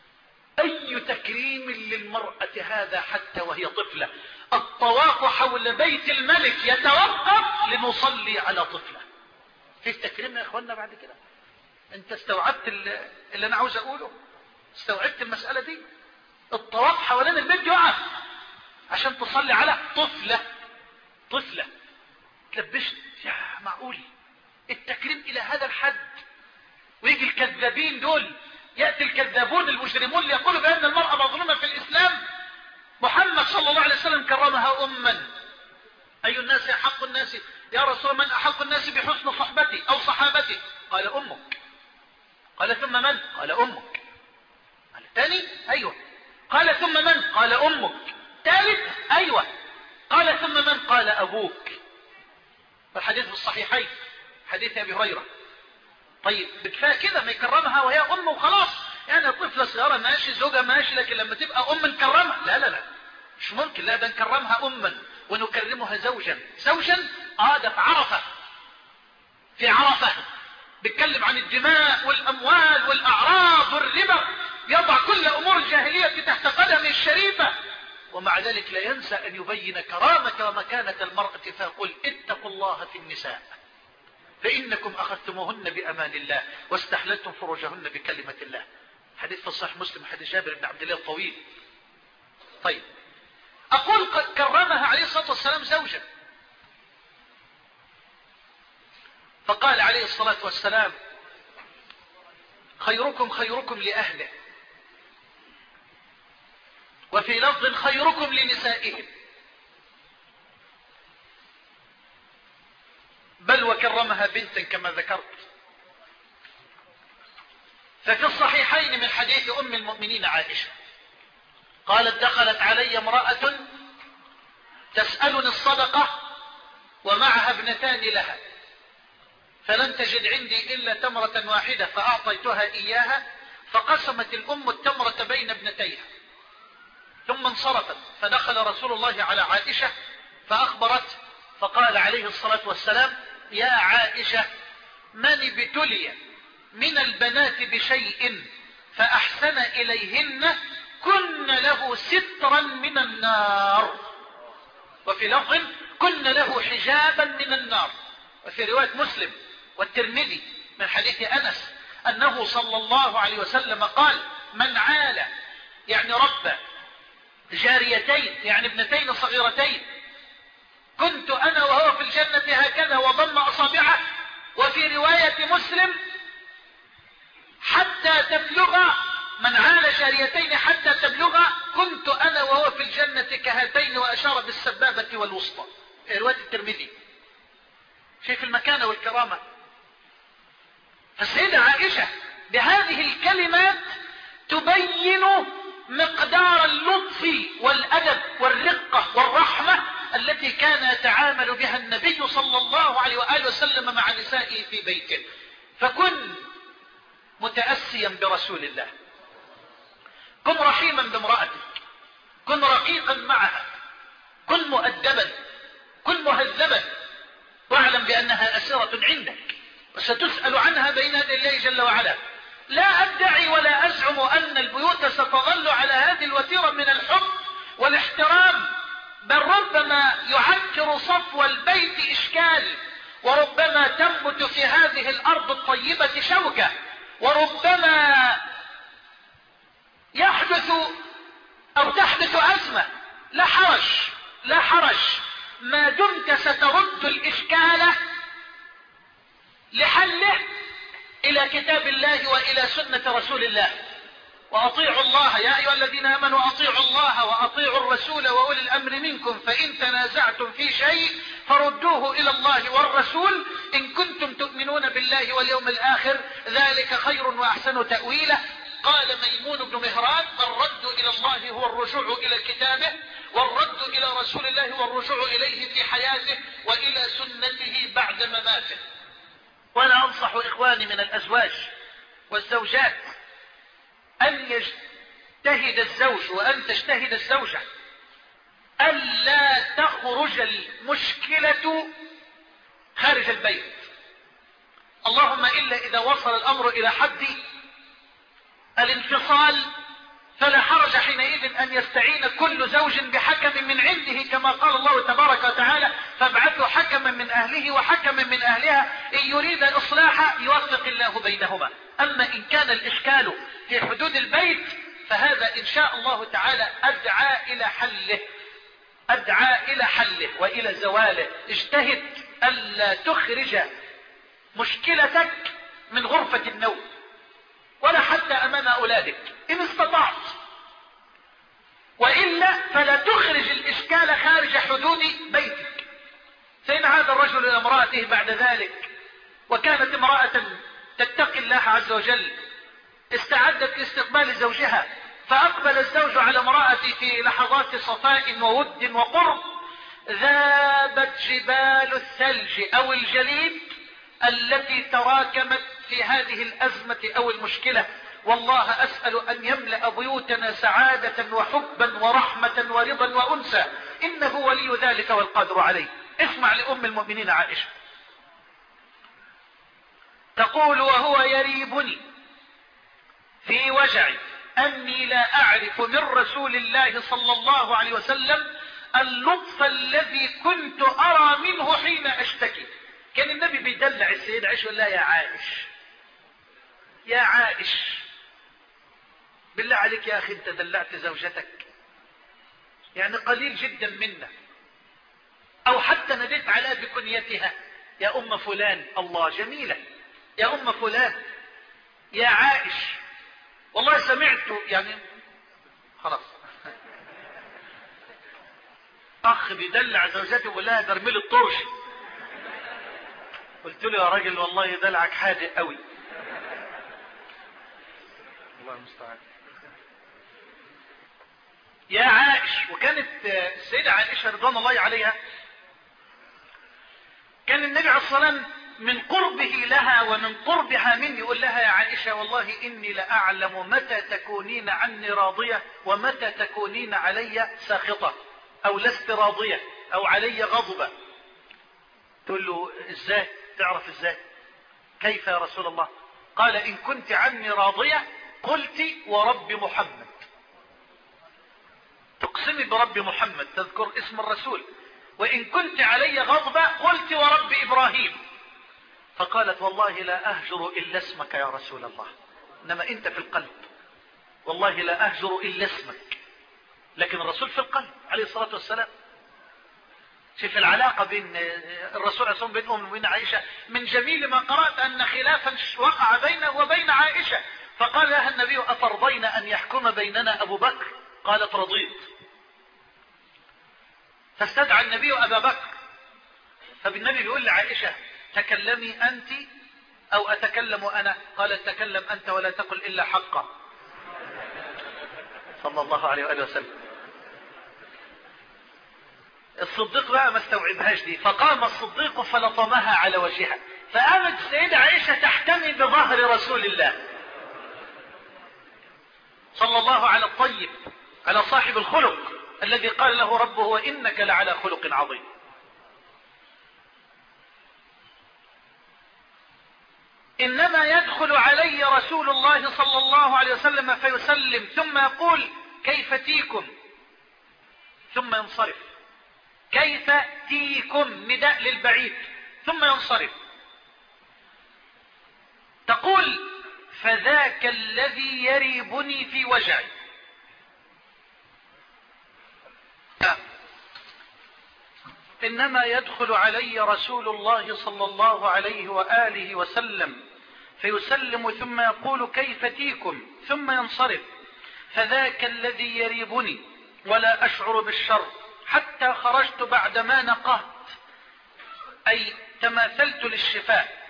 اي تكريم للمرأة هذا حتى وهي طفلة. الطواف حول بيت الملك يتوقف لنصلي على طفلة. في تكريم يا اخوانا بعد كده؟ انت استوعبت اللي, اللي انا عاوز اقوله؟ استوعبت المسألة دي؟ الطواف حوالين البيت يقف عشان تصلي على طفلة. طفلة تلبشت، يا معقول التكريم الى هذا الحد؟ ويجي الكذابين دول، يأتي الكذابون المجرمون ليقولوا بأن المرأة مظلومة في الإسلام. محمد صلى الله عليه وسلم كرمها أما. أي الناس أحق الناس يا رسول، من أحق الناس بحسن صحبتي أو صحابتي؟ قال أمك. قال ثم من؟ قال أمك. قال ثاني أيوة. قال ثم من؟ قال أمك. ثالث أيوة. قال ثم من؟ قال أبوك. الحديث في الصحيحين حديث أبي هريرة. طيب بكفاية كده ما يكرمها وهي أم وخلاص؟ يعني طفلة صغيرة ماشي، زوجة ماشي، لكن لما تبقى أم نكرمها؟ لا لا لا مش ممكن. لا ده نكرمها أما ونكرمها زوجا. زوجا آه ده في عرفة. في عرفة بيتكلم عن الدماء والأموال والأعراض والربا، يضع كل أمور الجاهلية تحت قدمه الشريفة، ومع ذلك لا ينسى أن يبين كرامة ومكانة المرأة فيقول اتقوا الله في النساء فإنكم أخذتموهن بأمان الله واستحللتم فروجهن بكلمة الله. حديث في صحيح مسلم، حديث جابر بن عبد الله الطويل. طيب أقول قد كرمها عليه الصلاة والسلام زوجا، فقال عليه الصلاة والسلام خيركم خيركم لأهله، وفي لفظ خيركم لنسائهم، بل وكرمها بنتا كما ذكرت. ففي الصحيحين من حديث أم المؤمنين عائشة قالت دخلت علي امرأة تسألني الصدقة ومعها ابنتان لها، فلم تجد عندي إلا تمرة واحدة فأعطيتها إياها، فقسمت الأم التمرة بين ابنتيها ثم انصرفت، فدخل رسول الله على عائشة فأخبرت، فقال عليه الصلاة والسلام يا عائشة من ابتلي من البنات بشيء فأحسن إليهن كن له سترا من النار، وفي لفظ كن له حجابا من النار. وفي رواية مسلم والترمذي من حديث أنس أنه صلى الله عليه وسلم قال من عال يعني رب جاريتين يعني ابنتين صغيرتين كنت أنا وهو في الجنة هكذا وضم أصابعه. وفي رواية مسلم حتى تبلغ من عال جاريتين حتى تبلغ كنت أنا وهو في الجنة كهاتين، وأشار بالسبابة والوسطى. رواية الترمذي. شايف المكانة والكرامة. فالسيدة عائشة بهذه الكلمات تبين مقدار اللطف والأدب والرقة والرحمة التي كان يتعامل بها النبي صلى الله عليه وآله وسلم مع نسائه في بيته. فكن متأسيا برسول الله، كن رحيما بامرأتك، كن رقيقا معها، كن مؤدبا، كن مهذبا، واعلم بأنها أسيرة عندك وستسأل عنها بين يدي الله جل وعلا. لا أدعي ولا أزعم أن البيوت ستظل على هذه الوتيرة من الحب والاحترام، بل ربما يعكر صفو البيت إشكال، وربما تنبت في هذه الأرض الطيبة شوكة، وربما يحدث أو تحدث أزمة. لا حرج لا حرج ما دمت سترد الإشكال لحله إلى كتاب الله وإلى سنة رسول الله. وأطيعوا الله يا أيها الذين آمنوا أطيعوا الله وأطيعوا الرسول وأولي الأمر منكم فإن تنازعتم في شيء فردوه إلى الله والرسول إن كنتم تؤمنون بالله واليوم الآخر ذلك خير وأحسن تأويله. قال ميمون بن مهران: الرد إلى الله هو الرجوع إلى كتابه، والرد إلى رسول الله هو الرجوع إليه في حياته وإلى سنته بعد مماته. وأنا أنصح إخواني من الأزواج والزوجات أن يجتهد الزوج وأن تجتهد الزوجة ألا تخرج المشكلة خارج البيت، اللهم إلا إذا وصل الأمر إلى حد الانفصال، فلا حرج حينئذ أن يستعين كل زوج بحكم من عنده كما قال الله تبارك وتعالى: فابعثوا حكما من أهله وحكما من أهلها إن يريد إصلاحا يوفق الله بينهما. أما إن كان الإشكال في حدود البيت فهذا إن شاء الله تعالى أدعى إلى حله أدعى إلى حله وإلى زواله. اجتهد ألا تخرج مشكلتك من غرفة النوم ولا حتى أمام أولادك إن استطعت، وإلا فلا تخرج الإشكال خارج حدود بيتك. فإن عاد الرجل إلى امرأته بعد ذلك وكانت امرأة تتقي الله عز وجل استعدت لاستقبال زوجها، فأقبل الزوج على امرأته في لحظات صفاء وود وقرب، ذابت جبال الثلج أو الجليد التي تراكمت في هذه الأزمة أو المشكلة. والله أسأل أن يملأ بيوتنا سعادة وحبا ورحمة ورضا وأنسا، إنه ولي ذلك والقادر عليه. اسمع لأم المؤمنين عائشة تقول: وهو يريبني في وجعي أني لا أعرف من رسول الله صلى الله عليه وسلم اللطف الذي كنت أرى منه حين أشتكي. كان النبي بيدلع السيدة عائشة يقول لها: يا عائش يا عائش، بالله عليك يا أخي أنت دلعت زوجتك؟ يعني قليل جدا منا. أو حتى نديت على بكنيتها: يا أم فلان، الله جميلة، يا أم فلان، يا عائش. والله سمعت يعني خلاص أخ بيدلع زوجته ويقول لها: درميل الطرش. قلت له: يا راجل والله دلعك حادق قوي. الله المستعان. يا عائش. وكانت السيدة عائشة رضوان الله عليها كان النبي عليه الصلاة والسلام من قربه لها ومن قربها مني يقول لها: يا عائشة والله إني لأعلم متى تكونين عني راضية ومتى تكونين علي ساخطة أو لست راضية أو علي غضبة. تقول له: إزاي تعرف؟ إزاي؟ كيف يا رسول الله؟ قال: إن كنت عني راضية قلت ورب محمد، تقسمي برب محمد، تذكر اسم الرسول. وإن كنت علي غضبة قلت ورب إبراهيم. فقالت: والله لا أهجر إلا اسمك يا رسول الله، إنما أنت في القلب، والله لا أهجر إلا اسمك، لكن الرسول في القلب عليه الصلاة والسلام. شوف العلاقة بين الرسول عليه الصلاة والسلام بين أم وبين عائشة. من جميل ما قرأت أن خلافا وقع بينه وبين عائشة، فقال لها النبي: أترضين أن يحكم بيننا أبو بكر؟ قالت: رضيت. فاستدعى النبي أبا بكر، فالنبي بيقول لعائشة: تكلمي أنت أو أتكلم أنا؟ قالت: تكلم أنت ولا تقل إلا حقا، صلى الله عليه وآله وسلم. الصديق بقى ما استوعبهاش دي، فقام الصديق فلطمها على وجهها، فقامت السيدة عائشة تحتمي بظهر رسول الله صلى الله على الطيب، على صاحب الخلق الذي قال له ربه: وإنك لعلى خلق عظيم. إنما يدخل علي رسول الله صلى الله عليه وسلم فيسلم ثم يقول: كيف تيكم؟ ثم ينصرف. كيف تيكم نداء للبعيد، ثم ينصرف. تقول: فذاك الذي يريبني في وجعي. إنما يدخل علي رسول الله صلى الله عليه وآله وسلم فيسلم ثم يقول كيف تيكم ثم ينصرف، فذاك الذي يريبني ولا أشعر بالشر حتى خرجت بعدما نقهت، أي تماثلت للشفاء.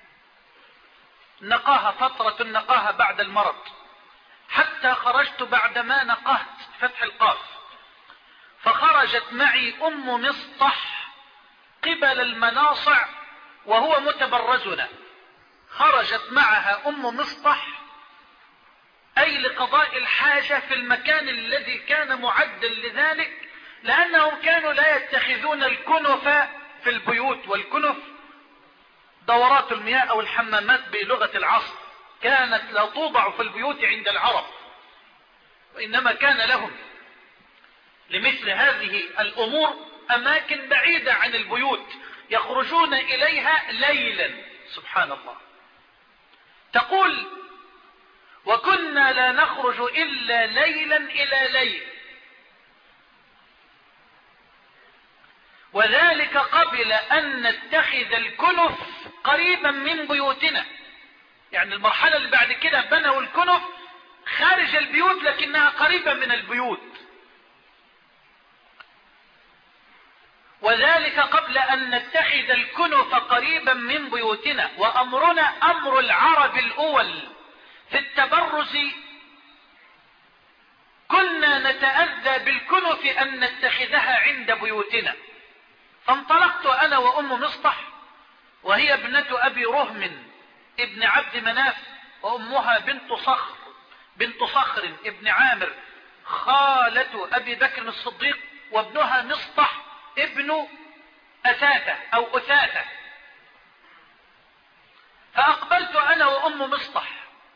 نقاها فترة النقاها بعد المرض، حتى خرجت بعدما نقهت فتح القاف، فخرجت معي أم مصطح قبل المناصع وهو متبرزنا. خرجت معها أم مصطح أي لقضاء الحاجة في المكان الذي كان معدا لذلك، لأنهم كانوا لا يتخذون الكنف في البيوت، والكنف دورات المياه أو الحمامات بلغة العصر، كانت لا توضع في البيوت عند العرب، وإنما كان لهم لمثل هذه الأمور أماكن بعيدة عن البيوت يخرجون إليها ليلا. سبحان الله. تقول وكنا لا نخرج إلا ليلا إلى ليل، وذلك قبل أن نتخذ الكنف قريبا من بيوتنا. يعني المرحلة اللي بعد كده بنوا الكنف خارج البيوت لكنها قريبة من البيوت. وذلك قبل أن نتخذ الكنف قريبا من بيوتنا، وأمرنا أمر العرب الأول في التبرز. كنا نتأذى بالكنف أن نتخذها عند بيوتنا. فانطلقت أنا وأم مصطح، وهي ابنة أبي رهم ابن عبد مناف، وأمها بنت صخر بنت صخر ابن عامر خالة أبي بكر الصديق، وابنها مصطح ابن أثاثة أو أثاثة. فأقبلت أنا وأم مصطح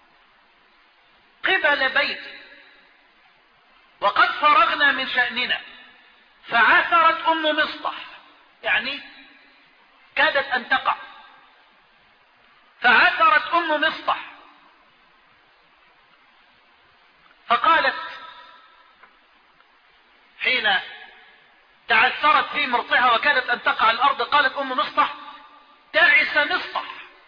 قبل بيتي وقد فرغنا من شأننا، فعثرت أم مصطح، يعني كادت أن تقع. فعثرت أم مصطح فقالت حين تعثرت في مرطها وكادت أن تقع على الأرض، قالت أم مصطح تعس مصطح،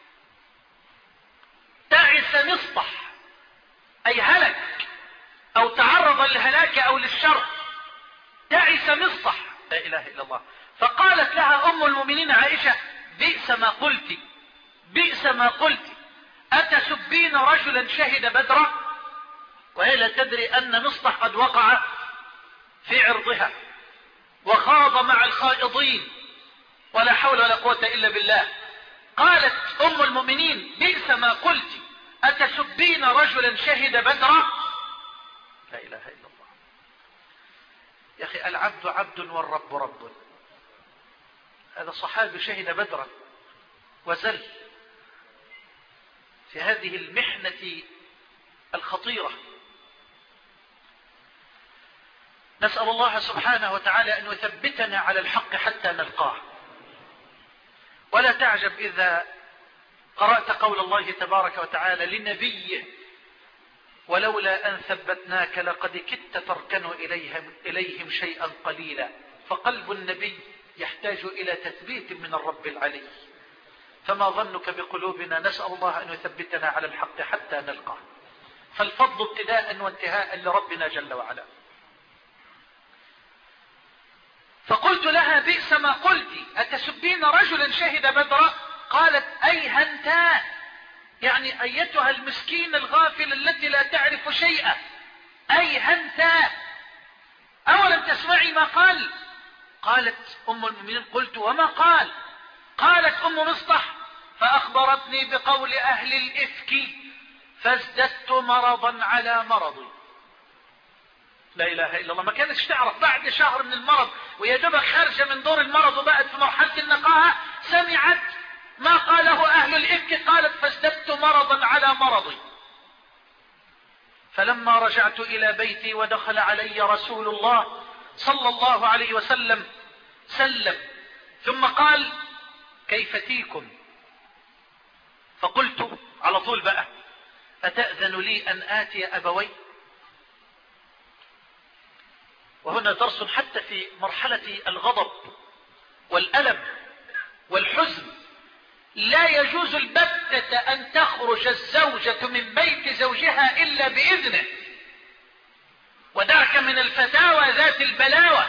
تعس مصطح، أي هلك أو تعرض للهلاك أو للشر، تعس مصطح. لا إله إلا الله. فقالت لها أم المؤمنين عائشة بئس ما قلت، بئس ما قلت، أتسبين رجلا شهد بدرا؟ وهي لا تدري أن مصطح قد وقع في عرضها وخاض مع الخائضين، ولا حول ولا قوة إلا بالله. قالت أم المؤمنين بئس ما قلت، أتسبين رجلا شهد بدرا؟ لا إله إلا الله. يا أخي العبد عبد والرب رب. هذا صحابي شهد بدرا وزل في هذه المحنة الخطيرة. نسأل الله سبحانه وتعالى أن يثبتنا على الحق حتى نلقاه. ولا تعجب إذا قرأت قول الله تبارك وتعالى لنبيه ولولا أن ثبتناك لقد كدت تركن إليهم, إليهم شيئا قليلا. فقلب النبي يحتاج إلى تثبيت من الرب العلي، فما ظنك بقلوبنا؟ نسأل الله أن يثبتنا على الحق حتى نلقاه. فالفضل ابتداء وانتهاء لربنا جل وعلا. فقلت لها بئس ما قلت، أتسبين رجلا شهد بدرا؟ قالت أي هنتا، يعني أيتها المسكين الغافل التي لا تعرف شيئا، أي هنتا، أولم تسمعي ما قال؟ قالت أم المؤمنين قلت وما قال؟ قالت أم مصطح فأخبرتني بقول أهل الإفك فازددت مرضا على مرضي. لا إله إلا الله. ما كانتش تعرف بعد شهر من المرض ويا دوبك خارجة من دور المرض وبقت في مرحلة النقاهة، سمعت ما قاله أهل الإفك، قالت فازددت مرضا على مرضي. فلما رجعت إلى بيتي ودخل علي رسول الله صلى الله عليه وسلم سلم ثم قال كيف تيكم؟ فقلت على طول بقى أتأذن لي أن آتي أبوي؟ وهنا درس حتى في مرحلة الغضب والألم والحزن لا يجوز البتة أن تخرج الزوجة من بيت زوجها إلا بإذنه. ودعك من الفتاوى ذات البلاوة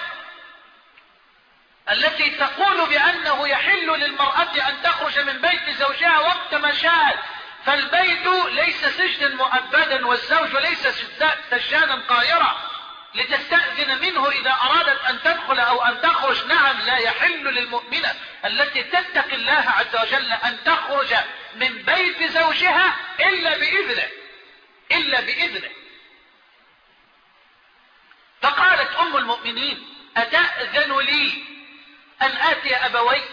التي تقول بأنه يحل للمرأة أن تخرج من بيت زوجها وقت ما شاءت، فالبيت ليس سجنا مؤبدا والزوج ليس سجانا قاهرا لتستأذن منه إذا أرادت أن تدخل أو أن تخرج. نعم، لا يحل للمؤمنة التي تتقي الله عز وجل أن تخرج من بيت زوجها إلا بإذنه إلا بإذنه. فقالت أم المؤمنين: أتأذن لي أن آتي أبوي؟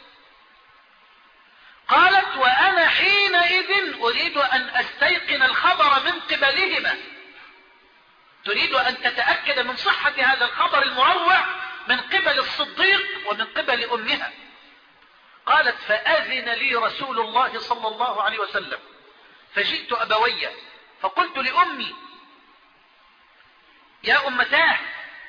قالت: وأنا حينئذ أريد أن أستيقن الخبر من قبلهما. تريد أن تتأكد من صحة هذا الخبر المروع من قبل الصديق ومن قبل أمها. قالت: فأذن لي رسول الله صلى الله عليه وسلم فجئت أبوي فقلت لأمي: يا أمتاه،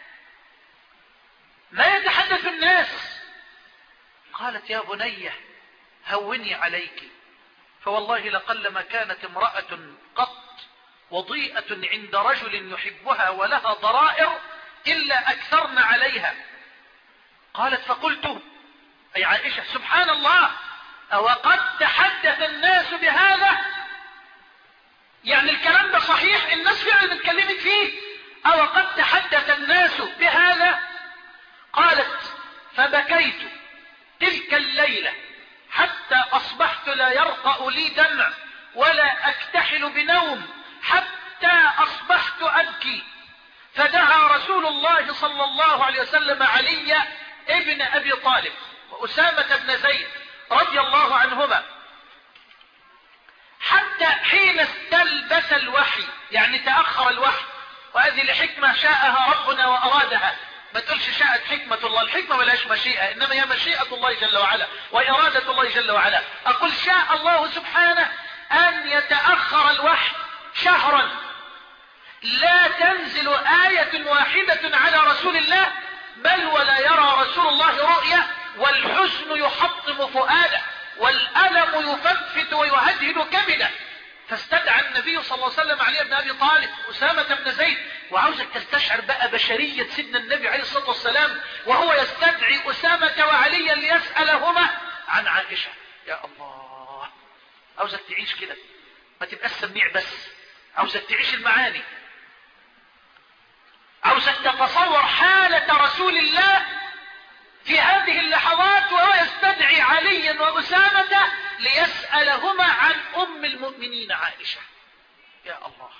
ما يتحدث الناس؟ قالت: يا بني هوني عليك، فوالله لقلما كانت امرأة قط وضيئة عند رجل يحبها ولها ضرائر إلا أكثرن عليها. قالت: فقلت أي عائشة: سبحان الله، أو قد تحدث الناس بهذا؟ يعني الكلام ده صحيح، الناس فعلا اتكلمت فيه، أو قد تحدث الناس بهذا؟ قالت: فبكيت تلك الليلة حتى أصبحت لا يرقأ لي دمع ولا أكتحل بنوم حتى أصبحت أبكي. فدعا رسول الله صلى الله عليه وسلم علي ابن أبي طالب وأسامة بن زيد رضي الله عنهما حتى حين استلبس الوحي، يعني تأخر الوحي، وهذه لحكمة شاءها ربنا وأرادها. ما تقولش شاءت حكمة الله، الحكمة ملاش مشيئة، إنما هي مشيئة الله جل وعلا وإرادة الله جل وعلا. أقول شاء الله سبحانه أن يتأخر الوحي شهرا لا تنزل آية واحدة على رسول الله، بل ولا يرى رسول الله رؤية، والحزن يحطم فؤاده والألم يفتفت ويهدهد كبده. فاستدعى النبي صلى الله عليه وسلم علي بن أبي طالب أسامة بن زيد. وعاوزك تستشعر بقى بشرية سيدنا النبي عليه الصلاة والسلام وهو يستدعي أسامة وعليا ليسألهما عن عائشة. يا الله، عاوزك تعيش كده، ما تبقى سميع بس، عاوزك تعيش المعاني، عاوزك تتصور حالة رسول الله في هذه اللحظات وهو يستدعي عليا وأسامة ليسألهما عن أم المؤمنين عائشة. يا الله.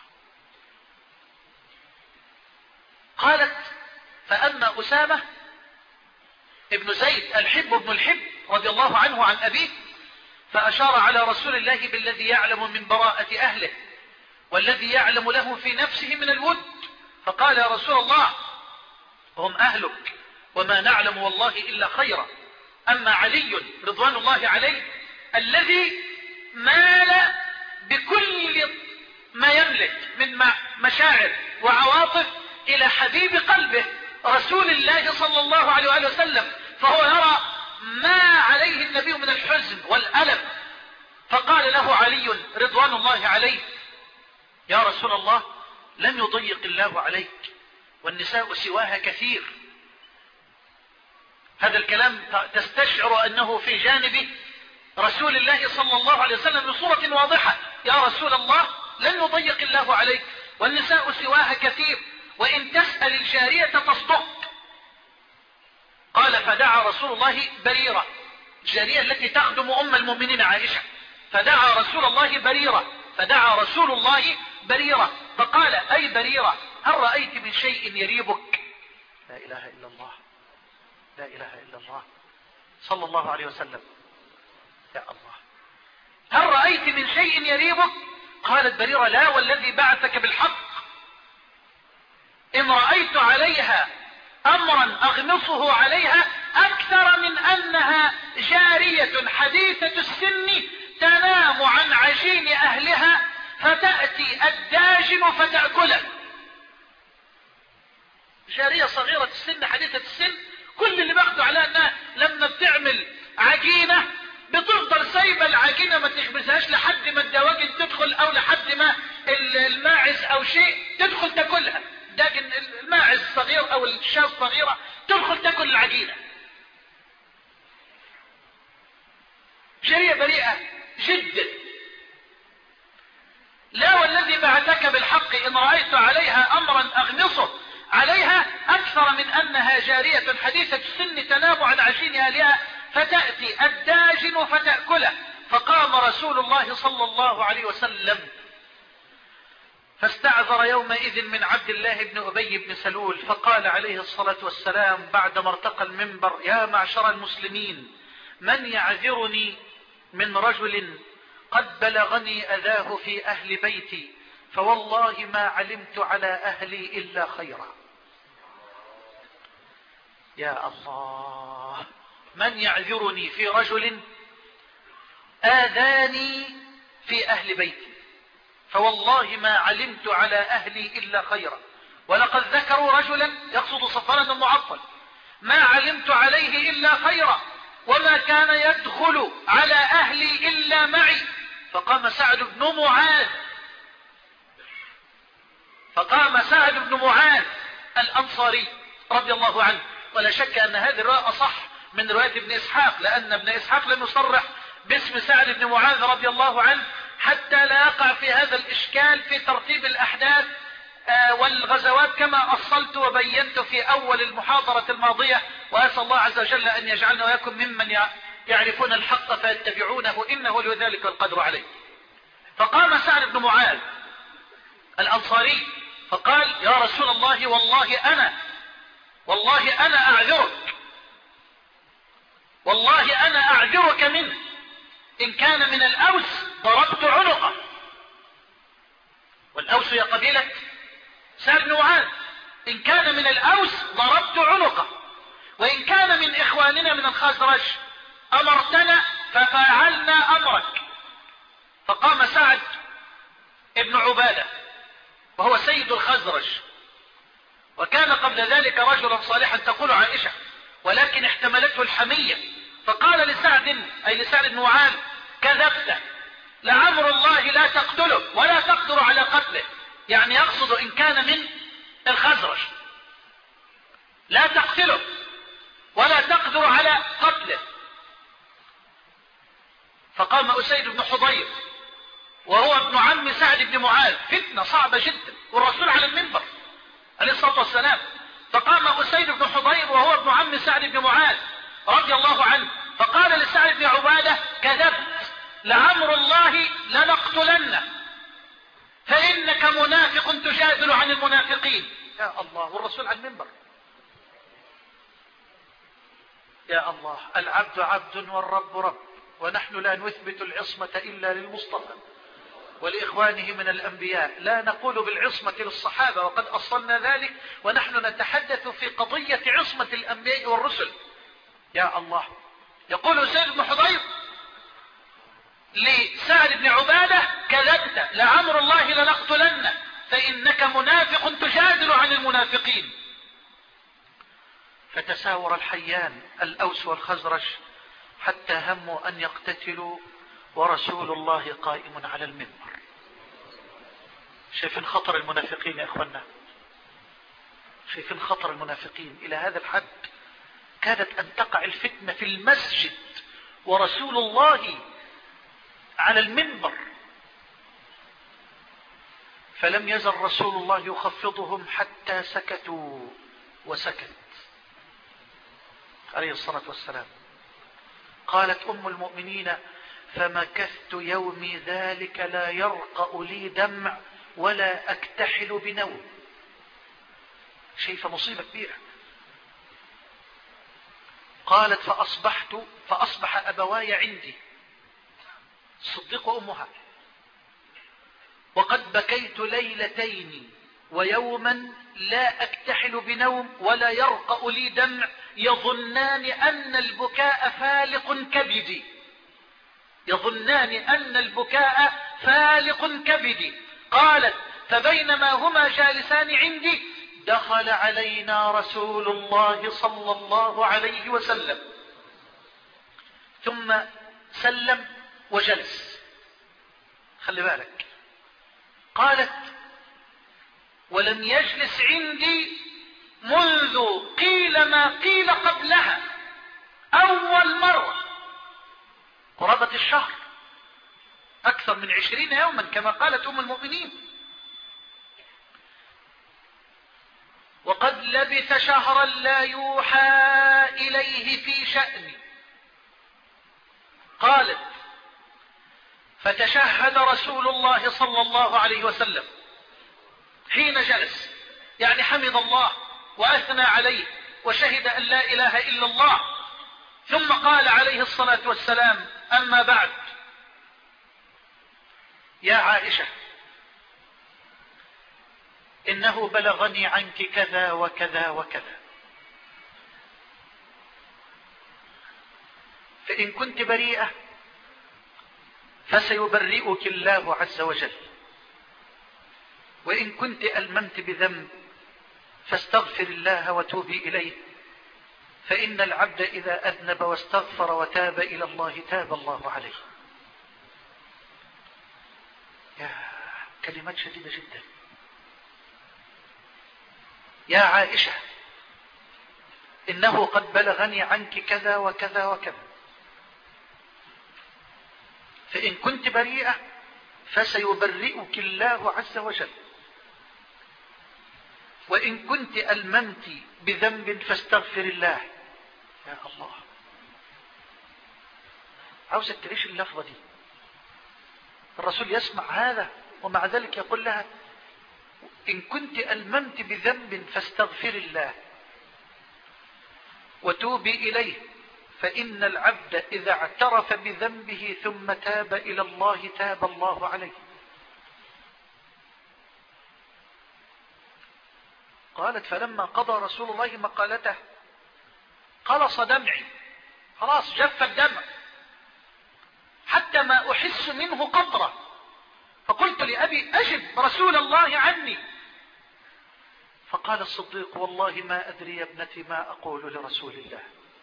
قالت: فأما أسامة ابن زيد الحب ابن الحب رضي الله عنه عن أبيه فأشار على رسول الله بالذي يعلم من براءة أهله والذي يعلم له في نفسه من الود، فقال: يا رسول الله، هم أهلك وما نعلم والله إلا خيرا. أما علي رضوان الله عليه الذي مال بكل ما يملك من مشاعر وعواطف إلى حبيب قلبه رسول الله صلى الله عليه وآله وسلم، فهو يرى ما عليه النبي من الحزن والألم. فقال له علي رضوان الله عليه: يا رسول الله، لم يضيق الله عليك والنساء سواها كثير. هذا الكلام تستشعر أنه في جانب رسول الله صلى الله عليه وسلم بصورة واضحة. يا رسول الله، لن يضيق الله عليك والنساء سواها كثير، وإن تسأل الجارية تصدق. قال: فدعا رسول الله بريرة، الجارية التي تخدم أم المؤمنين عائشة، فدعا رسول الله بريرة فدعا رسول الله بريرة فقال: أي بريرة، هل رأيت من شيء يريبك؟ لا إله إلا الله، لا إله إلا الله صلى الله عليه وسلم. يا الله، هل رأيت من شيء يريبك؟ قالت بريرة: لا والذي بعثك بالحق، إن رأيت عليها أمرا أغمصه عليها أكثر من أنها جارية حديثة السن تنام عن عجين أهلها فتأتي الداجن فتأكله. جارية صغيرة السن حديثة السن، كل اللي باخده على أنها لما بتعمل العجينة ما تخبزهاش لحد ما الدواجن تدخل او لحد ما الماعز او شيء تدخل تاكلها. داجن الماعز الصغير او الشاة الصغيرة تدخل تاكل العجينة. شريعة بريئة جدا. لا والذي بعثك بالحق إن رأيت عليها أمرا أغمصه عليها أكثر من أنها جارية حديثة السن تنام عن عجين أهلها فتأتي الداجن فتأكله. فقام رسول الله صلى الله عليه وسلم فاستعذر يومئذ من عبد الله بن أبي بن سلول فقال عليه الصلاة والسلام بعدما ارتقى المنبر: يا معشر المسلمين، من يعذرني من رجل قد بلغني أذاه في أهل بيتي، فوالله ما علمت على أهلي إلا خيرا. يا الله، من يعذرني في رجل آذاني في أهل بيتي، فوالله ما علمت على أهلي إلا خيرا. ولقد ذكروا رجلا يقصد صفوان بن المعطل: ما علمت عليه إلا خيرا وما كان يدخل على أهلي إلا معي. فقام سعد بن معاذ فقام سعد بن معاذ الأنصاري رضي الله عنه. ولا شك أن هذه الرواية أصح من رواية ابن إسحاق، لأن ابن إسحاق لم يصرح باسم سعد بن معاذ رضي الله عنه حتى لا يقع في هذا الإشكال في ترتيب الأحداث والغزوات كما أصلت وبينت في أول المحاضرة الماضية. وأسأل الله عز وجل أن يجعلنا وياكم ممن يعرفون الحق فيتبعونه، إنه لذلك القدر عليه. فقام سعد بن معاذ الأنصاري فقال: يا رسول الله، والله أنا والله أنا أعذرك والله أنا أعذرك منه. إن كان من الأوس ضربت عنقه. والأوس هي قبيلة سعد بن معاذ. إن كان من الأوس ضربت عنقه، وإن كان من إخواننا من الخزرج أمرتنا ففعلنا أمرك. فقام سعد ابن عبادة وهو سيد الخزرج، وكان قبل ذلك رجلا صالحا تقول عائشة، ولكن احتملته الحمية. فقال لسعد أي لسعد بن معاذ: كذبت، لعمر الله لا تقتله ولا تقدر على قتله. يعني يقصد إن كان من الخزرج لا تقتله ولا تقدر على قتله. فقام أسيد بن حضير وهو ابن عم سعد بن معاذ، فتنة صعبة جدا والرسول على المنبر عليه الصلاة والسلام. فقام أسيد بن حضير وهو ابن عم سعد بن معاذ رضي الله عنه فقال لسعد بن عبادة: كذبت، لعمر الله لنقتلنه، فإنك منافق تجادل عن المنافقين. يا الله، والرسول على المنبر. يا الله، العبد عبد والرب رب، ونحن لا نثبت العصمة إلا للمصطفى ولإخوانه من الأنبياء، لا نقول بالعصمة للصحابة وقد أصلنا ذلك، ونحن نتحدث في قضية عصمة الأنبياء والرسل. يا الله، يقول سيد بن حضير لسعد بن عبادة: كذبت، لعمر الله لنقتلنه، فإنك منافق تجادل عن المنافقين. فتساور الحيان الأوس والخزرج حتى هموا أن يقتتلوا ورسول الله قائم على المنبر. شايفين خطر المنافقين يا أخوانا؟ شايفين خطر المنافقين إلى هذا الحد؟ كادت أن تقع الفتنة في المسجد ورسول الله على المنبر، فلم يزل رسول الله يخفضهم حتى سكتوا وسكت عليه الصلاة والسلام. قالت أم المؤمنين: فمكثت يومي ذلك لا يرقأ لي دمع ولا أكتحل بنوم. شايفة مصيبة كبيرة. قالت: فأصبحت فأصبح أبواي عندي، صدق أمها، وقد بكيت ليلتين ويوما لا أكتحل بنوم ولا يرقأ لي دمع، يظنان أن البكاء فالق كبدي يظنان أن البكاء فالق كبدي. قالت: فبينما هما جالسان عندي دخل علينا رسول الله صلى الله عليه وسلم ثم سلم وجلس. خلي بالك، قالت ولم يجلس عندي منذ قيل ما قيل قبلها أول مرة قرابة الشهر، أكثر من عشرين يوما كما قالت أم المؤمنين، وقد لبث شهرا لا يوحى إليه في شأني. قالت فتشهد رسول الله صلى الله عليه وسلم حين جلس، يعني حمد الله وأثنى عليه وشهد أن لا إله إلا الله، ثم قال عليه الصلاة والسلام: أما بعد، يا عائشة، إنه بلغني عنك كذا وكذا وكذا، فإن كنت بريئة فسيبرئك الله عز وجل، وإن كنت ألممت بذنب فاستغفر الله وتوبي إليه، فإن العبد إذا أذنب واستغفر وتاب إلى الله تاب الله عليه. يا كلمات شديدة جدا. يا عائشة، إنه قد بلغني عنك كذا وكذا وكذا، فإن كنت بريئة فسيبرئك الله عز وجل، وإن كنت ألممت بذنب فاستغفر الله. يا الله، عاوزك تعيش اللفظة دي. الرسول يسمع هذا ومع ذلك يقول لها: إن كنت ألممت بذنب فاستغفر الله وتوبي إليه، فإن العبد إذا اعترف بذنبه ثم تاب إلى الله تاب الله عليه. قالت: فلما قضى رسول الله مقالته قلص دمعي، خلاص جف الدمع حتى ما أحس منه قطرة، فقلت لأبي: أجب رسول الله عني. فقال الصديق: والله ما أدري يا ابنتي ما أقول لرسول الله،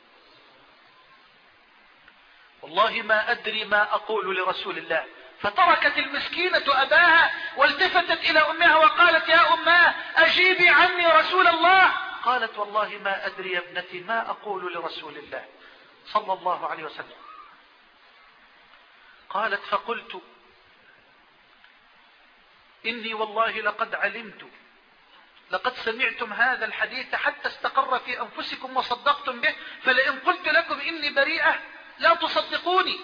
والله ما أدري ما أقول لرسول الله. فتركت المسكينة أباها والتفتت إلى أمها وقالت: يا أماه أجيبي عني رسول الله. قالت: والله ما أدري يا ابنتي ما أقول لرسول الله صلى الله عليه وسلم. قالت: فقلت: إني والله لقد علمت، لقد سمعتم هذا الحديث حتى استقر في أنفسكم وصدقتم به، فلئن قلت لكم إني بريئة لا تصدقوني،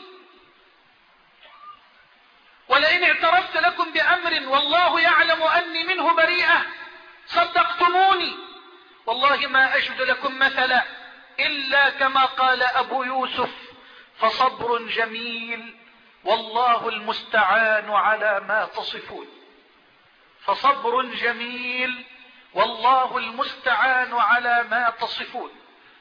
ولئن اعترفت لكم بأمر والله يعلم أني منه بريئة صدقتموني. والله ما أجد لكم مثلا إلا كما قال أبو يوسف: فصبر جميل والله المستعان على ما تصفون. فصبر جميل والله المستعان على ما تصفون.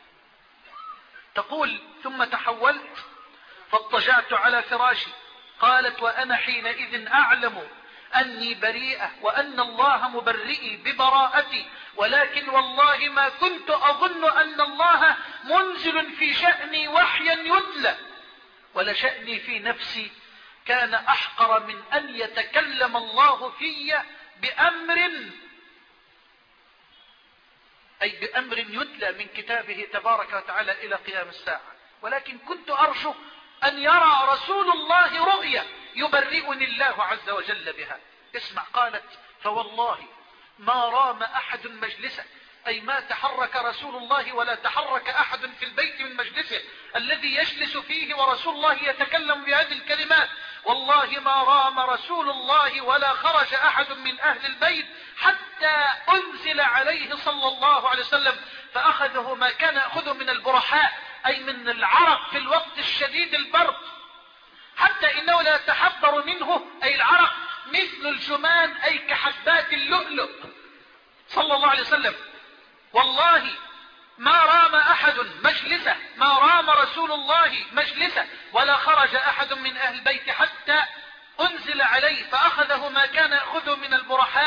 تقول: ثم تحولت فاضطجعت على فراشي. قالت: وأنا حينئذ أعلم أني بريئة وأن الله مبرئي ببراءتي، ولكن والله ما كنت أظن أن الله منزل في شأني وحيا يتلى، ولشأني في نفسي كان أحقر من أن يتكلم الله في بأمر، أي بأمر يتلى من كتابه تبارك وتعالى إلى قيام الساعة، ولكن كنت أرجو أن يرى رسول الله رؤيا يبرئني الله عز وجل بها. اسمع، قالت: فوالله ما رام أحد مجلسه، أي ما تحرك رسول الله ولا تحرك أحد في البيت من مجلسه الذي يجلس فيه ورسول الله يتكلم بهذه الكلمات. والله ما رام رسول الله ولا خرج أحد من أهل البيت حتى أنزل عليه صلى الله عليه وسلم، فأخذه ما كان يأخذه من البرحاء، أي من العرق في الوقت الشديد البرد، حتى إنه لا يتحضر منه، أي العرق مثل الجمان، أي كحبات اللؤلؤ صلى الله عليه وسلم. والله ما رام أحد مجلسه، ما رام رسول الله مجلسه ولا خرج أحد من أهل البيت حتى أنزل عليه، فأخذه ما كان يأخذه من البرحاء،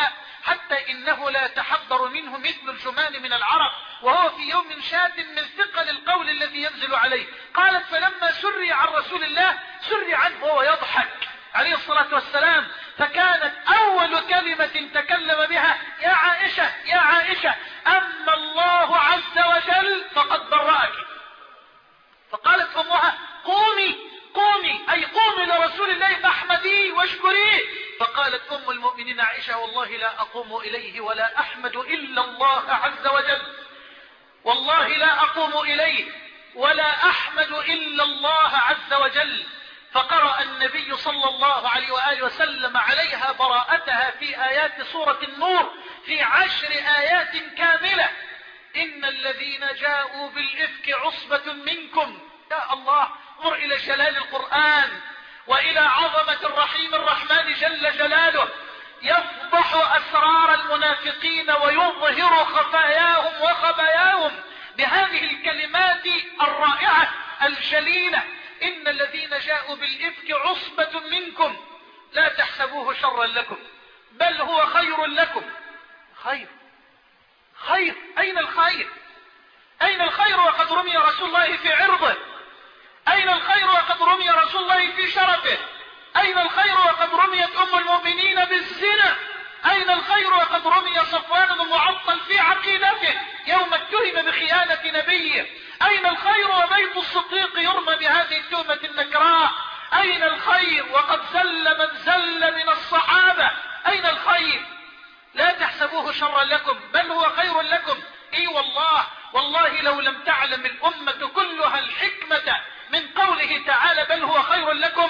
حتى إنه لا يتحضر منه مثل الجمان من العرق، وهو في يوم شاد من ثقل القول الذي ينزل عليه. قالت فلما سري عن رسول الله سري عنه وهو يضحك عليه الصلاة والسلام، فكانت أول كلمة تكلم بها يا عائشة يا عائشة أما الله عز وجل فقد برأك. فقالت أمها قومي قومي أي قومي لرسول الله فاحمديه واشكريه. فقالت أم المؤمنين عائشة والله لا أقوم إليه ولا أحمد إلا الله عز وجل، والله لا أقوم إليه ولا أحمد إلا الله عز وجل. فقرأ النبي صلى الله عليه وآله وسلم عليها براءتها في آيات سورة النور في عشر آيات كاملة. إن الذين جاءوا بالإفك عصبة منكم. يا الله، انظر إلى جلال القرآن وإلى عظمة الرحيم الرحمن جل جلاله، يفضح أسرار المنافقين ويظهر خفاياهم وخباياهم بهذه الكلمات الرائعة الجليلة. إن الذين جاءوا بالإفك عصبة منكم لا تحسبوه شرا لكم بل هو خير لكم. خير خير أين الخير؟ أين الخير وقد رمي رسول الله في عرضه؟ أين الخير وقد رمي رسول الله في شرفه؟ أين الخير وقد رميت أم المؤمنين بالزنا؟ أين الخير وقد رمي صفوان بن معطل في عقيدته يوم اتهم بخيانة نبيه؟ أين الخير وبيت الصديق يرمى بهذه التهمة النكراء؟ أين الخير وقد زل من زل من الصحابة؟ أين الخير؟ لا تحسبوه شرا لكم بل هو خير لكم. اي والله والله لو لم تعلم الأمة كلها الحكمة من قوله تعالى بل هو خير لكم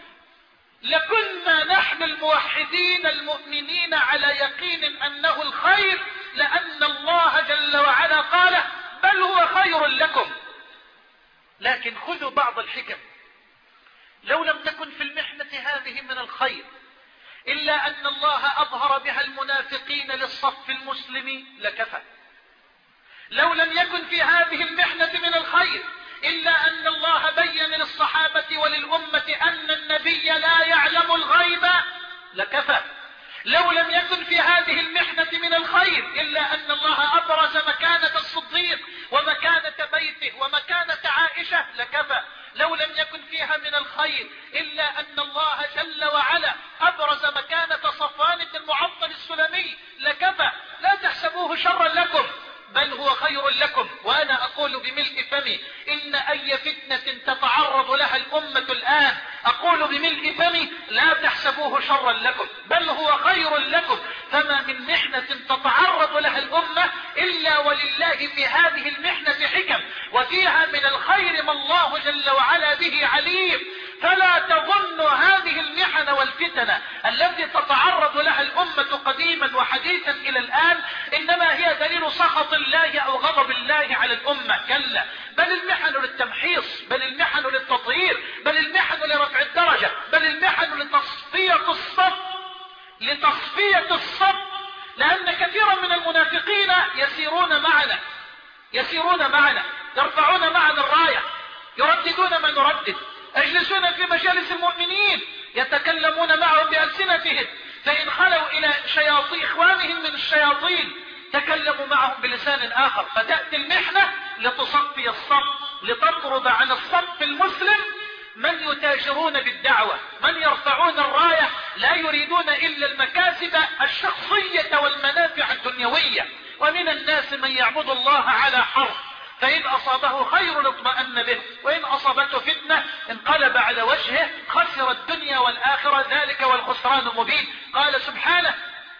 لكنا نحن الموحدين المؤمنين على يقين أنه الخير، لأن الله جل وعلا قال بل هو خير لكم. لكن خذوا بعض الحكم. لو لم تكن في المحنة هذه من الخير إلا أن الله أظهر بها المنافقين للصف المسلم لكفى. لو لم يكن في هذه المحنة من الخير إلا أن الله بين للصحابة وللأمة أن النبي لا يعلم الغيب لكفى. لو لم يكن في هذه المحنة من الخير إلا أن الله أبرز مكانة الصديق ومكانة بيته ومكانة عائشة لكفى. لو لم يكن فيها من الخير إلا أن الله جل وعلا أبرز مكانة صفوان بن المعطل السلمي لكفى. لا تحسبوه شرا لكم بل هو خير لكم. وأنا أقول بملء فمي إن أي فتنة تتعرض لها الأمة الآن أقول بملء فمي لا تحسبوه شرا لكم بل هو خير لكم. فما من محنة تتعرض لها الأمة إلا ولله في هذه المحنة حكم وفيها من الخير ما الله جل وعلا به عليم. فلا تظن هذه المحن والفتن التي تتعرض لها الأمة قديما وحديثا إلى الآن إنما هي دليل سخط الله أو غضب الله على الأمة. كلا، بل المحن للتمحيص، بل المحن للتطهير، بل المحن لرفع الدرجة، بل المحن لتصفية الصف لتصفية الصف. لأن كثيرا من المنافقين يسيرون معنا يسيرون معنا يرفعون معنا الراية، يرددون ما نردد، يجلسون في مجالس المؤمنين يتكلمون معهم بألسنتهم، فإن خلوا إلى شياطين إخوانهم من الشياطين تكلموا معهم بلسان آخر. فتأتي المحنة لتصفي الصف، لتطرد عن الصف المسلم من يتاجرون بالدعوة، من يرفعون الراية لا يريدون إلا المكاسب الشخصية والمنافع الدنيوية. ومن الناس من يعبد الله على حرف، فإن أصابه خير اطمأن به وإن أصابته فتنة انقلب على وجهه خسر الدنيا والآخرة ذلك والخسران المبين. قال سبحانه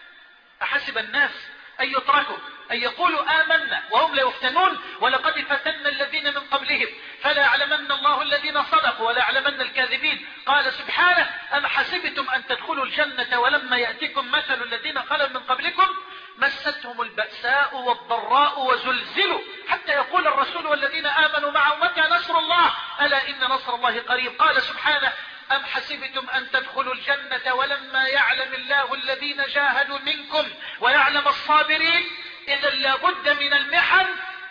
أحسب الناس أن يتركوا أن يقولوا آمنا وهم لا يفتنون ولقد فتنا الذين من قبلهم فلا يعلمن الله الذين صدقوا ولا يعلمن الكاذبين. قال سبحانه أم حسبتم أن تدخلوا الجنة ولما يأتكم مثل الذين خلوا من قبلكم مستهم البأساء والضراء وزلزلوا حتى يقول الرسول والذين آمنوا معه متى نصر الله ألا إن نصر الله قريب. قال سبحانه أم حسبتم أن تدخلوا الجنة ولما يعلم الله الذين جاهدوا منكم ويعلم الصابرين. إذا لابد من المحن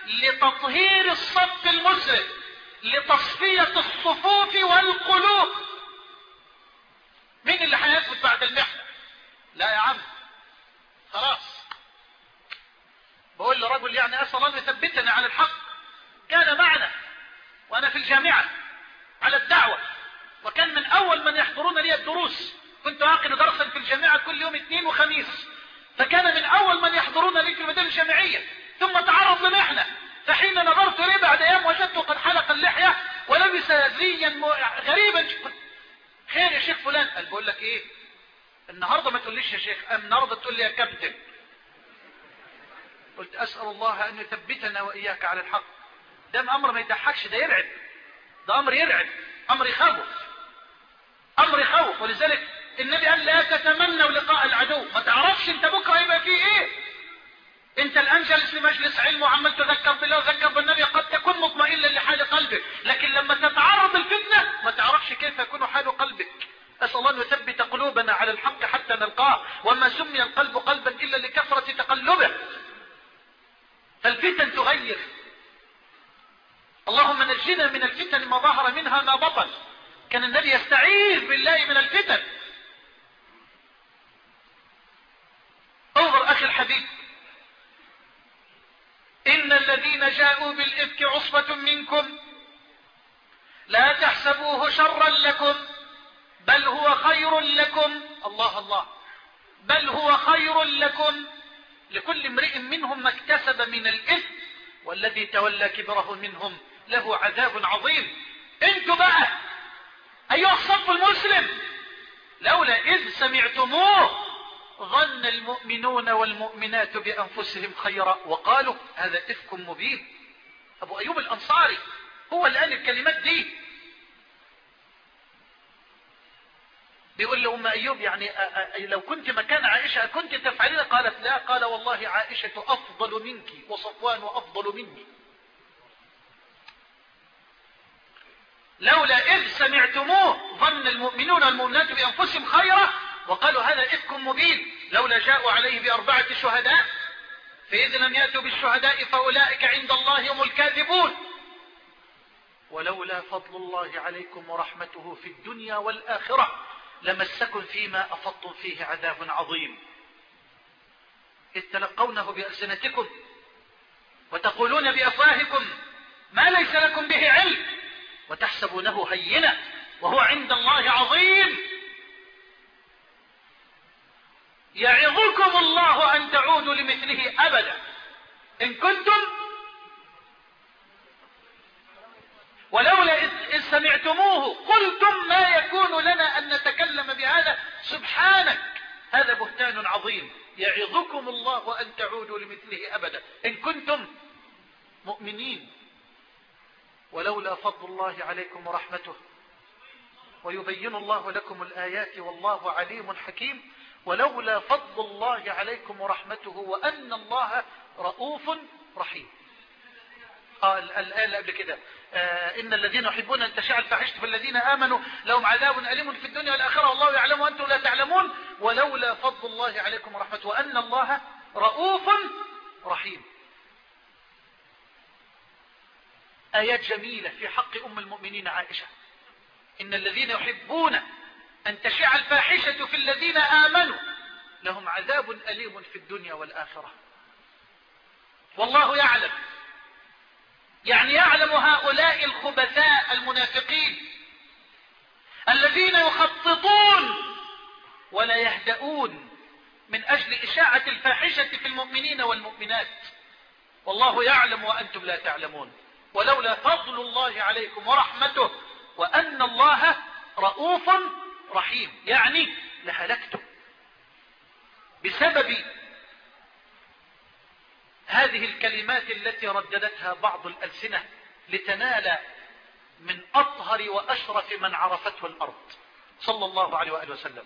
لتطهير الصف المسلم، لتصفية الصفوف والقلوب. مين اللي هيثبت بعد المحنة؟ لا يا عم، خلاص. بقول لرجل يعني أسأل الله يثبتنا على الحق، كان معنا وأنا في الجامعة على الدعوة، وكان من أول من يحضرون لي الدروس، كنت أعقد درسا في الجامعة كل يوم اثنين وخميس، فكان من أول من يحضرون لي في المدينة الجامعية، ثم تعرض لمحنة، فحين نظرت لي بعد أيام وجدته قد حلق اللحية ولبس زيا غريبا. خير يا شيخ فلان؟ قال بقول لك إيه، النهاردة ما تقوليش يا شيخ، النهاردة تقول لي يا كابتن. قلت أسأل الله أن يثبتنا وإياك على الحق. ده أمر ما يضحكش، ده يرعب، ده أمر يرعب، أمر يخوف، أمر يخوف. ولذلك النبي قال لا تتمنوا لقاء العدو، ما تعرفش انت بكرة يبقى فيه ايه. انت الان جالس لمجلس علم وعمال تذكر بالله وتذكر بالنبي، قد تكون مطمئنا لحال قلبك، لكن لما تتعرض الفتنة ما تعرفش كيف يكون حال قلبك. أسأل الله أن يثبت قلوبنا على الحق حتى نلقاه، وما سمي القلب قلبا إلا لكثرة تقلبه. فالفتن تغير. اللهم نجنا من الفتن ما ظهر منها ما بطن. كان النبي يستعيذ بالله من الفتن. انظر أخي الحبيب، إن الذين جاءوا بالإفك عصبة منكم لا تحسبوه شرا لكم بل هو خير لكم. الله الله، بل هو خير لكم، لكل امرئ منهم ما اكتسب من الإثم والذي تولى كبره منهم له عذاب عظيم. انتوا بقى أيها الصف المسلم، لولا إذ سمعتموه ظن المؤمنون والمؤمنات بأنفسهم خيرا وقالوا هذا إفك مبين. أبو أيوب الأنصاري هو اللي قال الكلمات دي. بيقول له أم أيوب يعني لو كنت مكان عائشة كنت تفعلين؟ قالت لا. قال والله عائشة أفضل منك وصفوان أفضل مني. لولا إذ سمعتموه ظن المؤمنون والمؤمنات بأنفسهم خيرا وقالوا هذا إفك مبين. لولا جاءوا عليه بأربعة شهداء فإذ لم يأتوا بالشهداء فأولئك عند الله هم الكاذبون. ولولا فضل الله عليكم ورحمته في الدنيا والآخرة لمسكم فيما أفضتم فيه عذاب عظيم. إذ تلقونه بألسنتكم وتقولون بأفواهكم ما ليس لكم به علم وتحسبونه هينا وهو عند الله عظيم. يعظكم الله أن تعودوا لمثله أبدا إن كنتم ولولا إذ سمعتموه قلتم ما يكون لنا أن نتكلم بهذا سبحانك هذا بهتان عظيم. يعظكم الله أن تعودوا لمثله أبدا إن كنتم مؤمنين. ولولا فضل الله عليكم ورحمته ويبين الله لكم الآيات والله عليم حكيم. ولولا فضل الله عليكم ورحمته وأن الله رؤوف رحيم. قال الآية اللي قبل كده آه إن الذين يحبون أن تشاع الفاحشة في الذين آمنوا لهم عذاب أليم في الدنيا والآخرة والله يعلم وأنتم لا تعلمون. ولولا فضل الله عليكم ورحمته وأن الله رؤوف رحيم. آيات جميلة في حق أم المؤمنين عائشة. إن الذين يحبون أن تشاع الفاحشة في الذين آمنوا لهم عذاب أليم في الدنيا والآخرة والله يعلم. يعني يعلم هؤلاء الخبثاء المنافقين الذين يخططون ولا يهدؤون من أجل إشاعة الفاحشة في المؤمنين والمؤمنات. والله يعلم وأنتم لا تعلمون. ولولا فضل الله عليكم ورحمته وأن الله رؤوف رحيم يعني لهلكتم بسبب هذه الكلمات التي رددتها بعض الألسنة لتنال من أطهر وأشرف من عرفته الأرض صلى الله عليه وآله وسلم.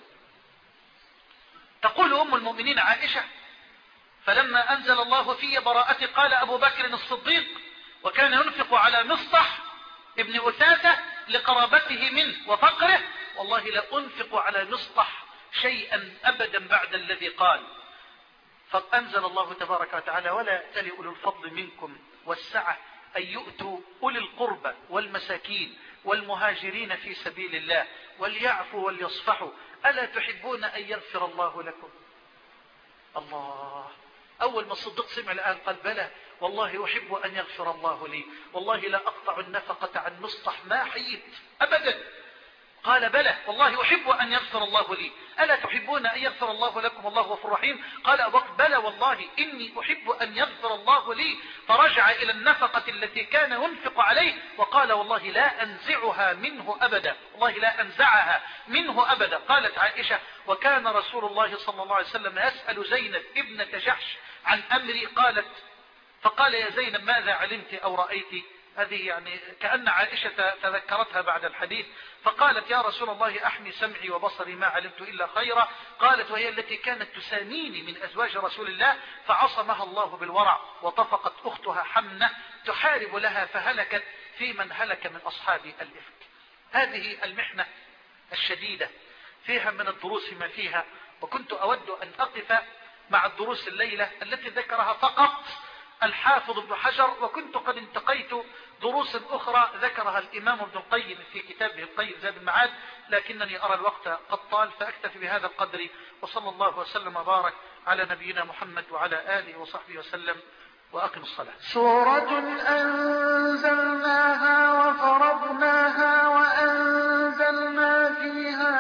تقول أم المؤمنين عائشة فلما أنزل الله في براءتي قال أبو بكر الصديق وكان ينفق على مصطح ابن أثاثة لقرابته منه وفقره والله لا أنفق على مصطح شيئا أبدا بعد الذي قال. فأنزل الله تبارك وتعالى ولا يأتل أولو الفضل منكم والسعة أن يؤتوا أولي القربى والمساكين والمهاجرين في سبيل الله وليعفوا وليصفحوا ألا تحبون أن يغفر الله لكم. الله. أول ما الصديق سمع الآن قال بلى والله أحب أن يغفر الله لي، والله لا أقطع النفقة عن مصطح ما حييت أبدا. قال بلى والله أحب أن يغفر الله لي، ألا تحبون أن يغفر الله لكم والله غفور رحيم؟ قال أبو بكر بلى والله إني أحب أن يغفر الله لي. فرجع إلى النفقة التي كان ينفق عليه وقال والله لا أنزعها منه أبدا، والله لا أنزعها منه أبدا. قالت عائشة وكان رسول الله صلى الله عليه وسلم يسأل زينب ابنة جحش عن أمري، قالت فقال يا زينب ماذا علمت أو رأيت؟ هذه يعني كأن عائشة تذكرتها بعد الحديث، فقالت يا رسول الله أحمي سمعي وبصري ما علمت إلا خيرا. قالت وهي التي كانت تساميني من أزواج رسول الله فعصمها الله بالورع، وطفقت أختها حمنة تحارب لها فهلكت في من هلك من أصحاب الإفك. هذه المحنة الشديدة فيها من الدروس ما فيها، وكنت أود أن أقف مع الدروس الليلة التي ذكرها فقط الحافظ ابن حجر، وكنت قد انتقيت دروس أخرى ذكرها الإمام ابن القيم في كتابه القيم زاد المعاد، لكنني أرى الوقت قد طال فأكتفي بهذا القدر، وصلى الله وسلم وبارك على نبينا محمد وعلى آله وصحبه وسلم، وأقم الصلاة. سورة أنزلناها وفرضناها وأنزلنا فيها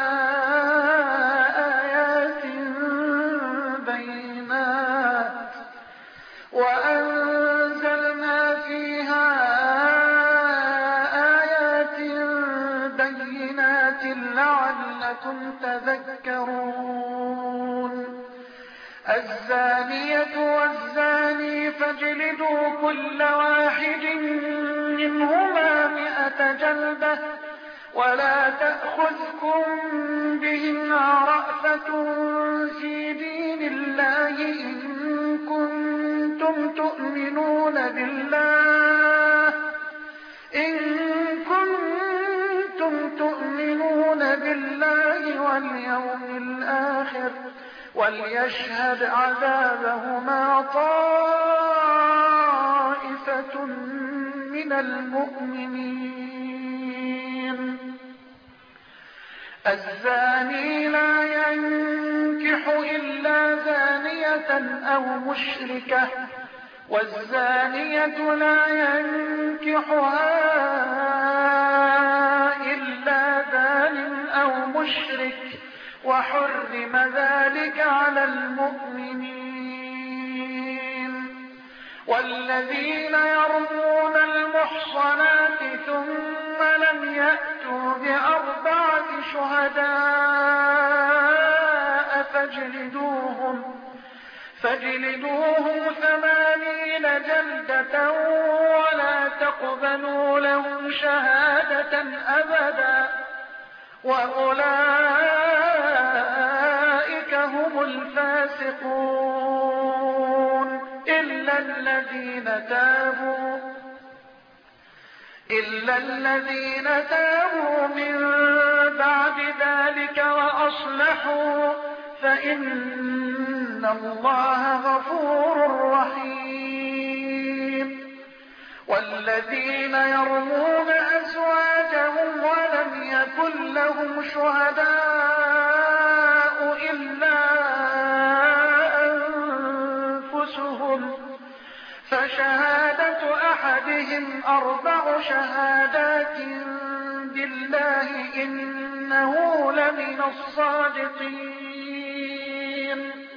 آيات بينات وأنزلنا فيها آيات بينات لعلكم تذكرون. الزانية والزاني فاجلدوا كل واحد منهما مئة جلدة ولا تأخذكم بهما رأفة في دين الله إن كنتم تؤمنون بالله إن كنتم تؤمنون بالله واليوم الآخر وليشهد عذابهما طائفة من المؤمنين. الزاني لا ينكح إلا زانية أو مشركة والزانية لا ينكحها إلا زان أو مشرك وحرم ذلك على المؤمنين. والذين يرمون المحصنات ثم لم يأتوا بأربعة شهداء فاجلدوهم فاجلدوهم ثمانين جلدة ولا تقبلوا لهم شهادة أبدا وأولئك هم الفاسقون إلا الذين تابوا إلا الذين تابوا من بعد ذلك وأصلحوا فإن الله غفور رحيم. والذين يرمون أزواجهم ولم يكن لهم شهداء إلا أنفسهم فشهادة أحدهم أربع شهادات بالله إنه لمن الصادقين.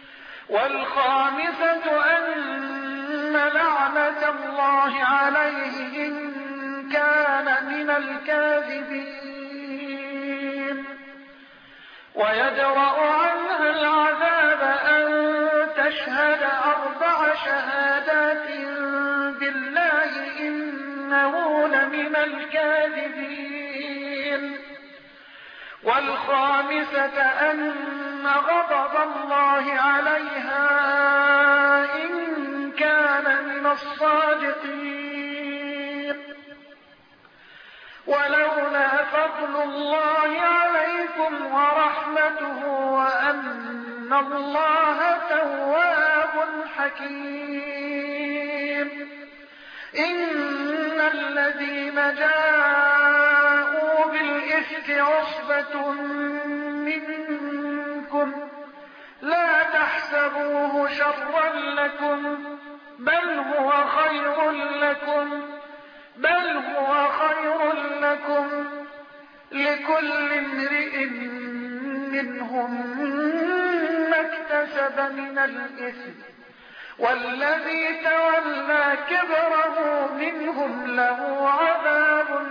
والخامسة أن لعنة الله عليه إن كان من الكاذبين. ويدرأ عنها العذاب أن تشهد أربع شهادات بالله إنه لمن الكاذبين. والخامسة أن غضب الله عليها إن كان من الصادقين. ولولا فضل الله عليكم ورحمته وأن الله تواب حكيم. إن الذين جاءوا بالإفك عصبة منكم لا تحسبوا تحسبوه شرا لكم بل هو خير لكم بل هو خير لكم لكل امرئ منهم ما اكتسب من الإثم والذي تولى كبره منهم له عذاب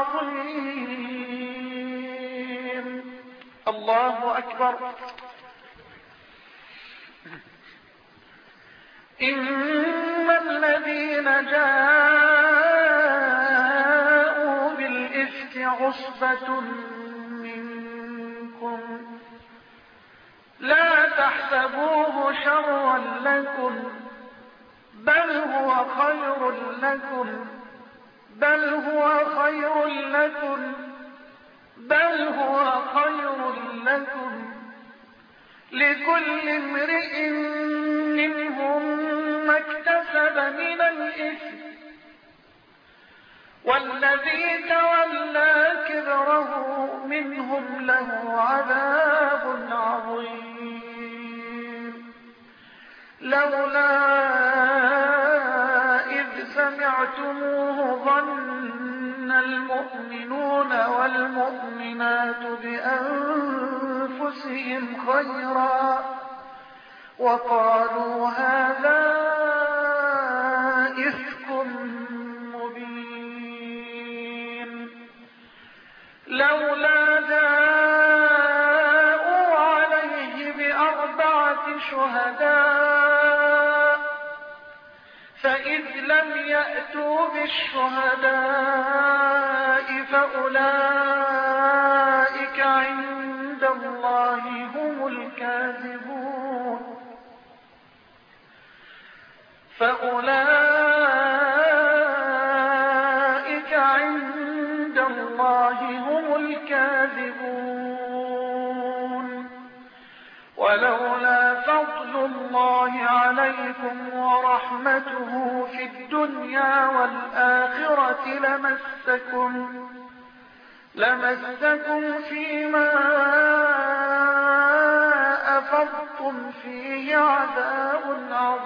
عظيم. الله أكبر. إن الذين جاءوا بالإفك عصبة منكم لا تحسبوه شرا لكم بل هو خير لكم بل هو خير لكم بل هو خير لكم لكل امرئ منهم ما اكتسب من الإثم والذي تولى كبره منهم له عذاب عظيم. لولا إذ سمعتموه ظن المؤمنون والمؤمنات بأنفسهم خيرا وقالوا هذا إفك مبين. لولا جاءوا عليه بأربعة شهداء فإذ لم يأتوا بالشهداء فأولئك عند الله هم الكاذبون فأولئك عند الله هم الكاذبون. ولولا فضل الله عليكم ورحمته في الدنيا والآخرة لمسكم لمسكم فيما أفضتم فيه عذاب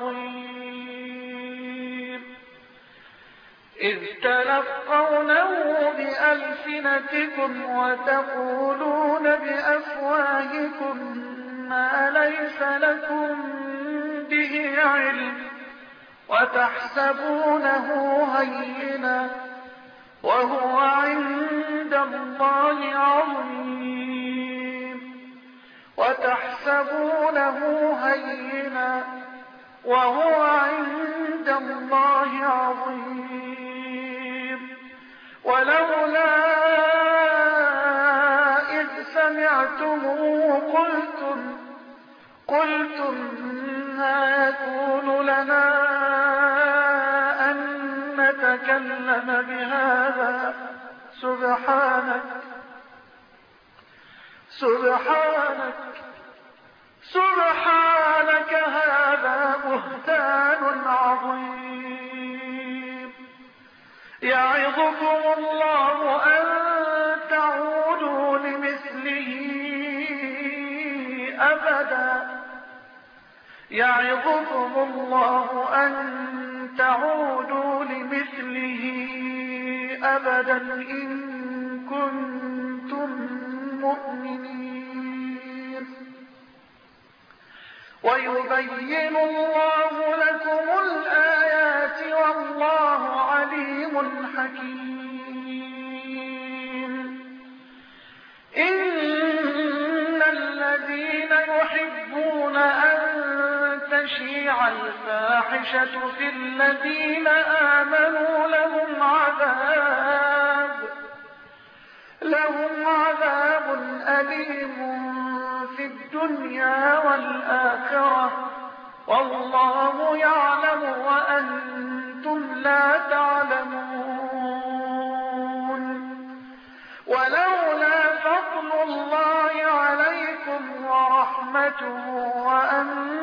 عظيم. إذ تلقونه بألسنتكم وتقولون بأفواهكم ما ليس لكم به علم وتحسبونه هينا وهو عند الله عظيم وتحسبونه هينا وهو عند الله عظيم. ولولا إذ سمعتموه قلتم قلتم ما يكون لنا أن نتكلم بهذا سبحانك سبحانك سبحانك هذا بهتان عظيم. يعظكم الله أن تعودوا لمثله أبدا يعظكم الله أن تعودوا لمثله أبدا إن كنتم مؤمنين. ويبين الله لكم الآيات والله عليم حكيم. إن الذين يحبون أن تشيع الفاحشة في الذين آمنوا لهم عذاب لهم عذاب أليم في الدنيا والآخرة والله يعلم وأنتم لا تعلمون. ولولا فضل الله عليكم ورحمته وأن